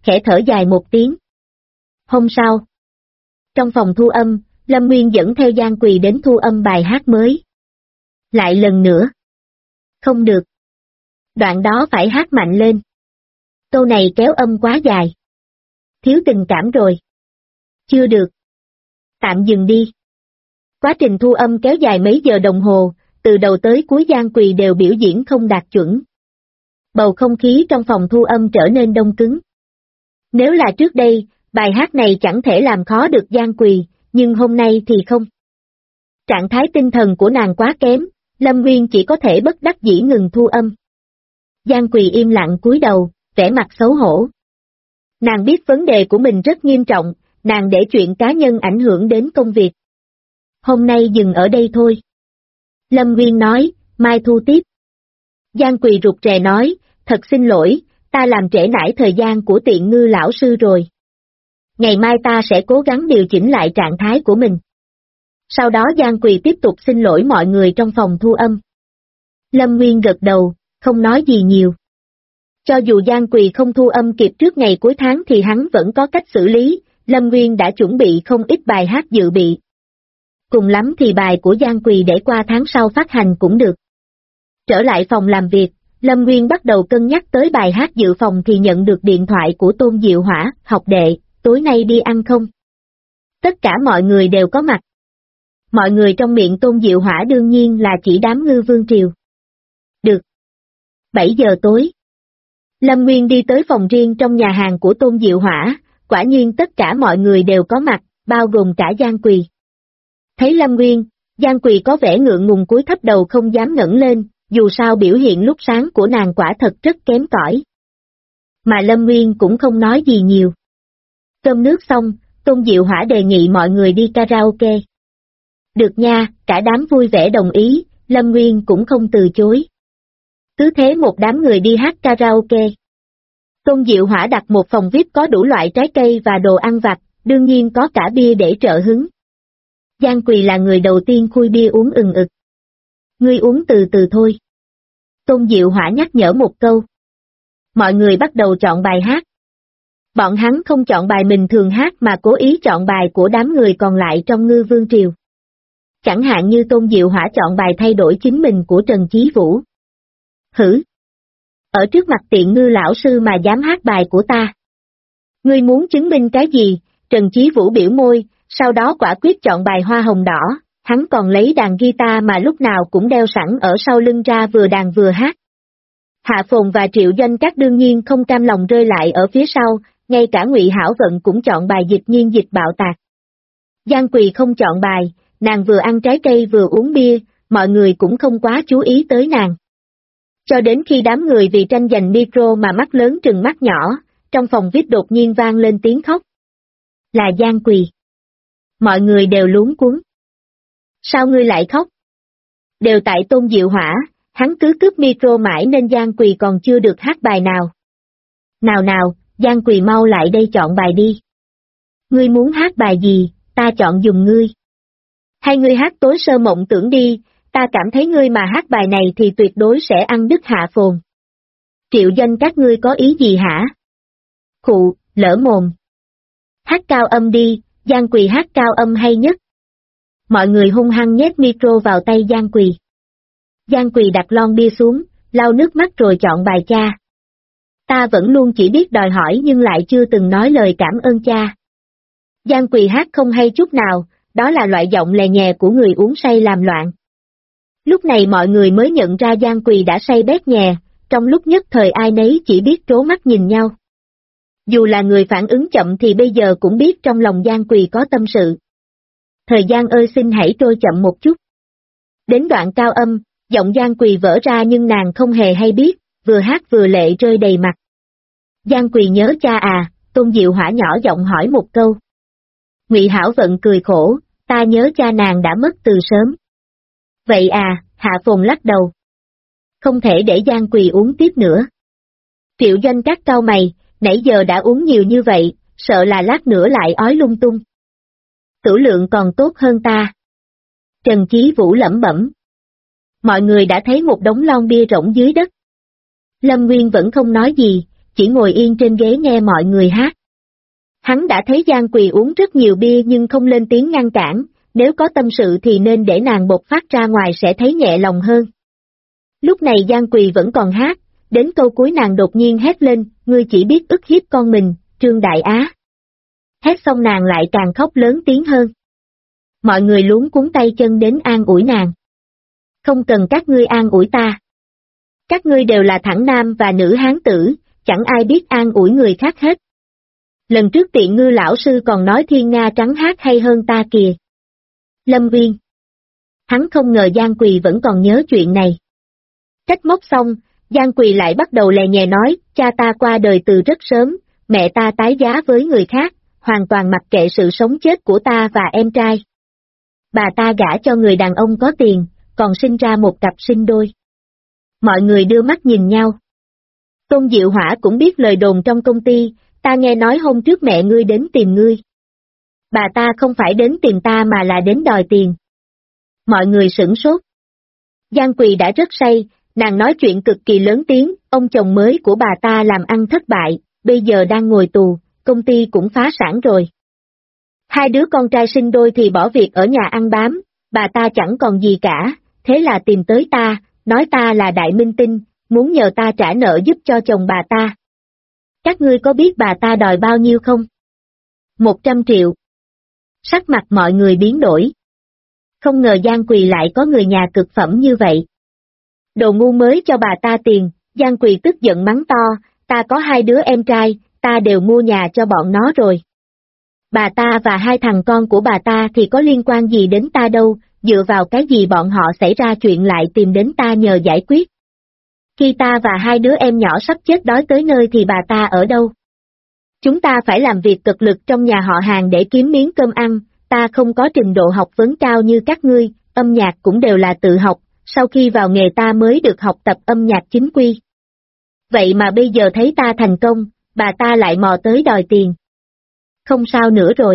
khẽ thở dài một tiếng. Hôm sau, trong phòng thu âm, Lâm Nguyên dẫn theo Giang Quỳ đến thu âm bài hát mới. Lại lần nữa. Không được. Đoạn đó phải hát mạnh lên. Câu này kéo âm quá dài. Thiếu tình cảm rồi. Chưa được. Tạm dừng đi. Quá trình thu âm kéo dài mấy giờ đồng hồ, từ đầu tới cuối Giang Quỳ đều biểu diễn không đạt chuẩn. Bầu không khí trong phòng thu âm trở nên đông cứng. Nếu là trước đây, bài hát này chẳng thể làm khó được Giang Quỳ, nhưng hôm nay thì không. Trạng thái tinh thần của nàng quá kém, Lâm Nguyên chỉ có thể bất đắc dĩ ngừng thu âm. Giang Quỳ im lặng cúi đầu, vẻ mặt xấu hổ. Nàng biết vấn đề của mình rất nghiêm trọng, nàng để chuyện cá nhân ảnh hưởng đến công việc. Hôm nay dừng ở đây thôi. Lâm Nguyên nói, mai thu tiếp. Giang Quỳ rụt rè nói, thật xin lỗi, ta làm trễ nải thời gian của Tiện Ngư lão sư rồi. Ngày mai ta sẽ cố gắng điều chỉnh lại trạng thái của mình. Sau đó Giang Quỳ tiếp tục xin lỗi mọi người trong phòng thu âm. Lâm Nguyên gật đầu, không nói gì nhiều. Cho dù Giang Quỳ không thu âm kịp trước ngày cuối tháng thì hắn vẫn có cách xử lý, Lâm Nguyên đã chuẩn bị không ít bài hát dự bị. Cùng lắm thì bài của Giang Quỳ để qua tháng sau phát hành cũng được. Trở lại phòng làm việc, Lâm Nguyên bắt đầu cân nhắc tới bài hát dự phòng thì nhận được điện thoại của Tôn Diệu Hỏa, học đệ, tối nay đi ăn không? Tất cả mọi người đều có mặt. Mọi người trong miệng Tôn Diệu Hỏa đương nhiên là chỉ đám Ngư Vương Triều. Được. 7 giờ tối. Lâm Nguyên đi tới phòng riêng trong nhà hàng của Tôn Diệu Hỏa, quả nhiên tất cả mọi người đều có mặt, bao gồm cả Giang Quỳ. Thấy Lâm Nguyên, Giang Quỳ có vẻ ngượng ngùng cúi thấp đầu không dám ngẩng lên, dù sao biểu hiện lúc sáng của nàng quả thật rất kém cỏi. Mà Lâm Nguyên cũng không nói gì nhiều. Cơm nước xong, Tôn Diệu Hỏa đề nghị mọi người đi karaoke. Được nha, cả đám vui vẻ đồng ý, Lâm Nguyên cũng không từ chối. Cứ thế một đám người đi hát karaoke. Tôn Diệu Hỏa đặt một phòng VIP có đủ loại trái cây và đồ ăn vặt, đương nhiên có cả bia để trợ hứng. Giang Quỳ là người đầu tiên khui bia uống ừng ực. Ngươi uống từ từ thôi. Tôn Diệu Hỏa nhắc nhở một câu. Mọi người bắt đầu chọn bài hát. Bọn hắn không chọn bài mình thường hát mà cố ý chọn bài của đám người còn lại trong Ngư Vương Triều. Chẳng hạn như Tôn Diệu Hỏa chọn bài thay đổi chính mình của Trần Chí Vũ. Hử? Ở trước mặt Tiện Ngư lão sư mà dám hát bài của ta. Ngươi muốn chứng minh cái gì? Trần Chí Vũ biểu môi, sau đó quả quyết chọn bài Hoa Hồng Đỏ, hắn còn lấy đàn guitar mà lúc nào cũng đeo sẵn ở sau lưng ra vừa đàn vừa hát. Hạ Phồn và Triệu Doanh Các đương nhiên không cam lòng rơi lại ở phía sau, ngay cả Ngụy Hảo Vận cũng chọn bài Dịch Nhiên Dịch Bạo Tạc. Giang Quỳ không chọn bài, nàng vừa ăn trái cây vừa uống bia, mọi người cũng không quá chú ý tới nàng. Cho đến khi đám người vì tranh giành micro mà mắt lớn trừng mắt nhỏ, trong phòng VIP đột nhiên vang lên tiếng khóc. Là Giang Quỳ. Mọi người đều luống cuống. Sao ngươi lại khóc? Đều tại Tôn Diệu Hỏa, hắn cứ cướp micro mãi nên Giang Quỳ còn chưa được hát bài nào. Nào nào, Giang Quỳ mau lại đây chọn bài đi. Ngươi muốn hát bài gì, ta chọn giùm ngươi. Hay ngươi hát Tối Sơ Mộng Tưởng đi, ta cảm thấy ngươi mà hát bài này thì tuyệt đối sẽ ăn đứt Hạ Phồn. Triệu Doanh Các ngươi có ý gì hả? Khụ, lỡ mồm. Hát cao âm đi, Giang Quỳ hát cao âm hay nhất. Mọi người hung hăng nhét micro vào tay Giang Quỳ. Giang Quỳ đặt lon bia xuống, lau nước mắt rồi chọn bài Cha. Ta vẫn luôn chỉ biết đòi hỏi nhưng lại chưa từng nói lời cảm ơn cha. Giang Quỳ hát không hay chút nào, đó là loại giọng lè nhè của người uống say làm loạn. Lúc này mọi người mới nhận ra Giang Quỳ đã say bét nhè, trong lúc nhất thời ai nấy chỉ biết trố mắt nhìn nhau. Dù là người phản ứng chậm thì bây giờ cũng biết trong lòng Giang Quỳ có tâm sự. Thời gian ơi xin hãy trôi chậm một chút. Đến đoạn cao âm, giọng Giang Quỳ vỡ ra nhưng nàng không hề hay biết, vừa hát vừa lệ rơi đầy mặt. Giang Quỳ nhớ cha à, Tôn Diệu Hỏa nhỏ giọng hỏi một câu. Ngụy Hảo Vận cười khổ, ta nhớ cha nàng đã mất từ sớm. Vậy à, Hạ Phồn lắc đầu. Không thể để Giang Quỳ uống tiếp nữa. Triệu Doanh Các cau mày, nãy giờ đã uống nhiều như vậy, sợ là lát nữa lại ói lung tung. Tửu lượng còn tốt hơn ta. Trần Chí Vũ lẩm bẩm. Mọi người đã thấy một đống lon bia rỗng dưới đất. Lâm Nguyên vẫn không nói gì, chỉ ngồi yên trên ghế nghe mọi người hát. Hắn đã thấy Giang Quỳ uống rất nhiều bia nhưng không lên tiếng ngăn cản, nếu có tâm sự thì nên để nàng bộc phát ra ngoài sẽ thấy nhẹ lòng hơn. Lúc này Giang Quỳ vẫn còn hát, đến câu cuối nàng đột nhiên hét lên, ngươi chỉ biết ức hiếp con mình, Trương Đại Á. Hét xong nàng lại càng khóc lớn tiếng hơn. Mọi người luống cuống tay chân đến an ủi nàng. Không cần các ngươi an ủi ta. Các ngươi đều là thẳng nam và nữ hán tử, chẳng ai biết an ủi người khác hết. Lần trước Tiện Ngư lão sư còn nói Thiên Nga trắng hát hay hơn ta kìa. Lâm Uyên. Hắn không ngờ Giang Quỳ vẫn còn nhớ chuyện này. Trách móc xong, Giang Quỳ lại bắt đầu lè nhè nói, cha ta qua đời từ rất sớm, mẹ ta tái giá với người khác, hoàn toàn mặc kệ sự sống chết của ta và em trai. Bà ta gả cho người đàn ông có tiền, còn sinh ra một cặp sinh đôi. Mọi người đưa mắt nhìn nhau. Tôn Diệu Hỏa cũng biết lời đồn trong công ty, ta nghe nói hôm trước mẹ ngươi đến tìm ngươi. Bà ta không phải đến tìm ta mà là đến đòi tiền. Mọi người sửng sốt. Giang Quỳ đã rất say, nàng nói chuyện cực kỳ lớn tiếng, ông chồng mới của bà ta làm ăn thất bại, bây giờ đang ngồi tù, công ty cũng phá sản rồi. Hai đứa con trai sinh đôi thì bỏ việc ở nhà ăn bám, bà ta chẳng còn gì cả, thế là tìm tới ta, nói ta là đại minh tinh, muốn nhờ ta trả nợ giúp cho chồng bà ta. Các ngươi có biết bà ta đòi bao nhiêu không? 100 triệu. Sắc mặt mọi người biến đổi. Không ngờ Giang Quỳ lại có người nhà cực phẩm như vậy. Đồ ngu mới cho bà ta tiền, Giang Quỳ tức giận mắng to, ta có hai đứa em trai, ta đều mua nhà cho bọn nó rồi. Bà ta và hai thằng con của bà ta thì có liên quan gì đến ta đâu, dựa vào cái gì bọn họ xảy ra chuyện lại tìm đến ta nhờ giải quyết. Khi ta và hai đứa em nhỏ sắp chết đói tới nơi thì bà ta ở đâu? Chúng ta phải làm việc cực lực trong nhà họ Hàng để kiếm miếng cơm ăn, ta không có trình độ học vấn cao như các ngươi, âm nhạc cũng đều là tự học, sau khi vào nghề ta mới được học tập âm nhạc chính quy. Vậy mà bây giờ thấy ta thành công, bà ta lại mò tới đòi tiền. Không sao nữa rồi.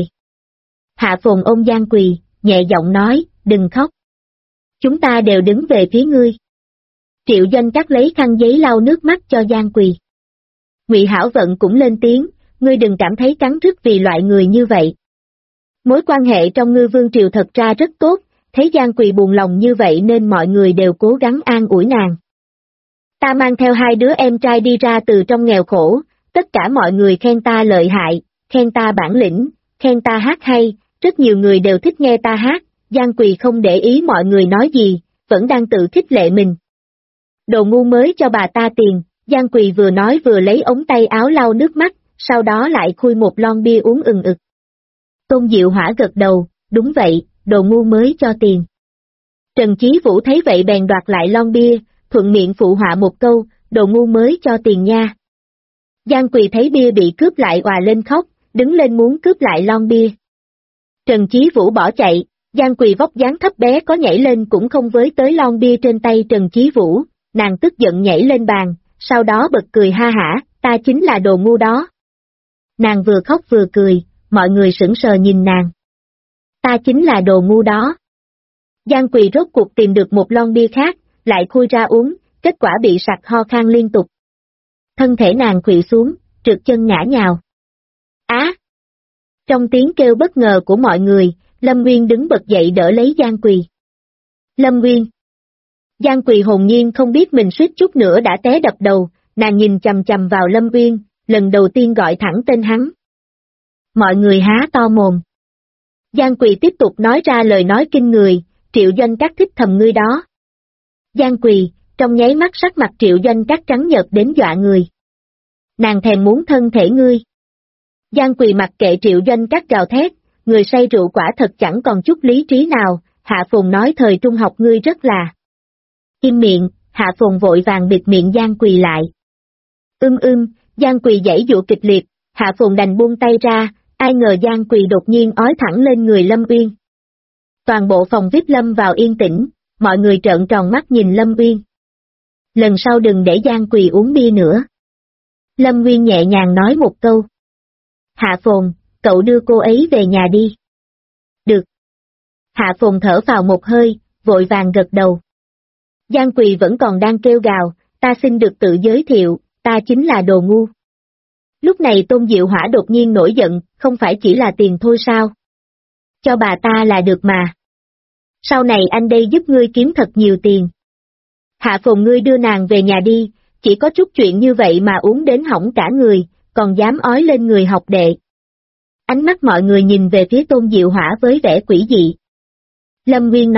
Hạ Phồn ôm Giang Quỳ, nhẹ giọng nói, đừng khóc. Chúng ta đều đứng về phía ngươi. Triệu Doanh cắt lấy khăn giấy lau nước mắt cho Giang Quỳ. Ngụy Hảo Vận cũng lên tiếng, ngươi đừng cảm thấy cắn rứt vì loại người như vậy. Mối quan hệ trong Ngư Vương Triều thật ra rất tốt, thấy Giang Quỳ buồn lòng như vậy nên mọi người đều cố gắng an ủi nàng. Ta mang theo hai đứa em trai đi ra từ trong nghèo khổ, tất cả mọi người khen ta lợi hại, khen ta bản lĩnh, khen ta hát hay, rất nhiều người đều thích nghe ta hát, Giang Quỳ không để ý mọi người nói gì, vẫn đang tự khích lệ mình. Đồ ngu mới cho bà ta tiền, Giang Quỳ vừa nói vừa lấy ống tay áo lau nước mắt, sau đó lại khui một lon bia uống ừng ực. Tôn Diệu Hỏa gật đầu, đúng vậy, đồ ngu mới cho tiền. Trần Chí Vũ thấy vậy bèn đoạt lại lon bia, thuận miệng phụ họa một câu, đồ ngu mới cho tiền nha. Giang Quỳ thấy bia bị cướp lại òa lên khóc, đứng lên muốn cướp lại lon bia. Trần Chí Vũ bỏ chạy, Giang Quỳ vóc dáng thấp bé có nhảy lên cũng không với tới lon bia trên tay Trần Chí Vũ, nàng tức giận nhảy lên bàn, sau đó bật cười ha hả, ta chính là đồ ngu đó. Nàng vừa khóc vừa cười, mọi người sững sờ nhìn nàng. Ta chính là đồ ngu đó. Giang Quỳ rốt cuộc tìm được một lon bia khác, lại khui ra uống, kết quả bị sặc ho khan liên tục. Thân thể nàng khuỵu xuống, trượt chân ngã nhào. Á! Trong tiếng kêu bất ngờ của mọi người, Lâm Nguyên đứng bật dậy đỡ lấy Giang Quỳ. Lâm Nguyên! Giang Quỳ hồn nhiên không biết mình suýt chút nữa đã té đập đầu, nàng nhìn chằm chằm vào Lâm Nguyên, lần đầu tiên gọi thẳng tên hắn. Mọi người há to mồm. Giang Quỳ tiếp tục nói ra lời nói kinh người, Triệu Doanh Cát thích thầm ngươi đó. Giang Quỳ, trong nháy mắt sắc mặt Triệu Doanh Cát trắng nhợt đến dọa người. Nàng thèm muốn thân thể ngươi. Giang Quỳ mặc kệ Triệu Doanh Cát gào thét, người say rượu quả thật chẳng còn chút lý trí nào, Hạ Phồn nói thời trung học ngươi rất là. Im miệng, Hạ Phồn vội vàng bịt miệng Giang Quỳ lại. Giang Quỳ giãy giụa kịch liệt, Hạ Phồn đành buông tay ra, ai ngờ Giang Quỳ đột nhiên ói thẳng lên người Lâm Uyên. Toàn bộ phòng VIP lâm vào yên tĩnh, mọi người trợn tròn mắt nhìn Lâm Uyên. Lần sau đừng để Giang Quỳ uống bia nữa. Lâm Uyên nhẹ nhàng nói một câu. Hạ Phồn, cậu đưa cô ấy về nhà đi. Được. Hạ Phồn thở vào một hơi, vội vàng gật đầu. Giang Quỳ vẫn còn đang kêu gào, ta xin được tự giới thiệu, ta chính là đồ ngu. Lúc này Tôn Diệu Hỏa đột nhiên nổi giận, không phải chỉ là tiền thôi sao? Cho bà ta là được mà. Sau này anh đây giúp ngươi kiếm thật nhiều tiền. Hạ Phồn, ngươi đưa nàng về nhà đi, chỉ có chút chuyện như vậy mà uống đến hỏng cả người, còn dám ói lên người học đệ. Ánh mắt mọi người nhìn về phía Tôn Diệu Hỏa với vẻ quỷ dị. Lâm Nguyên nói.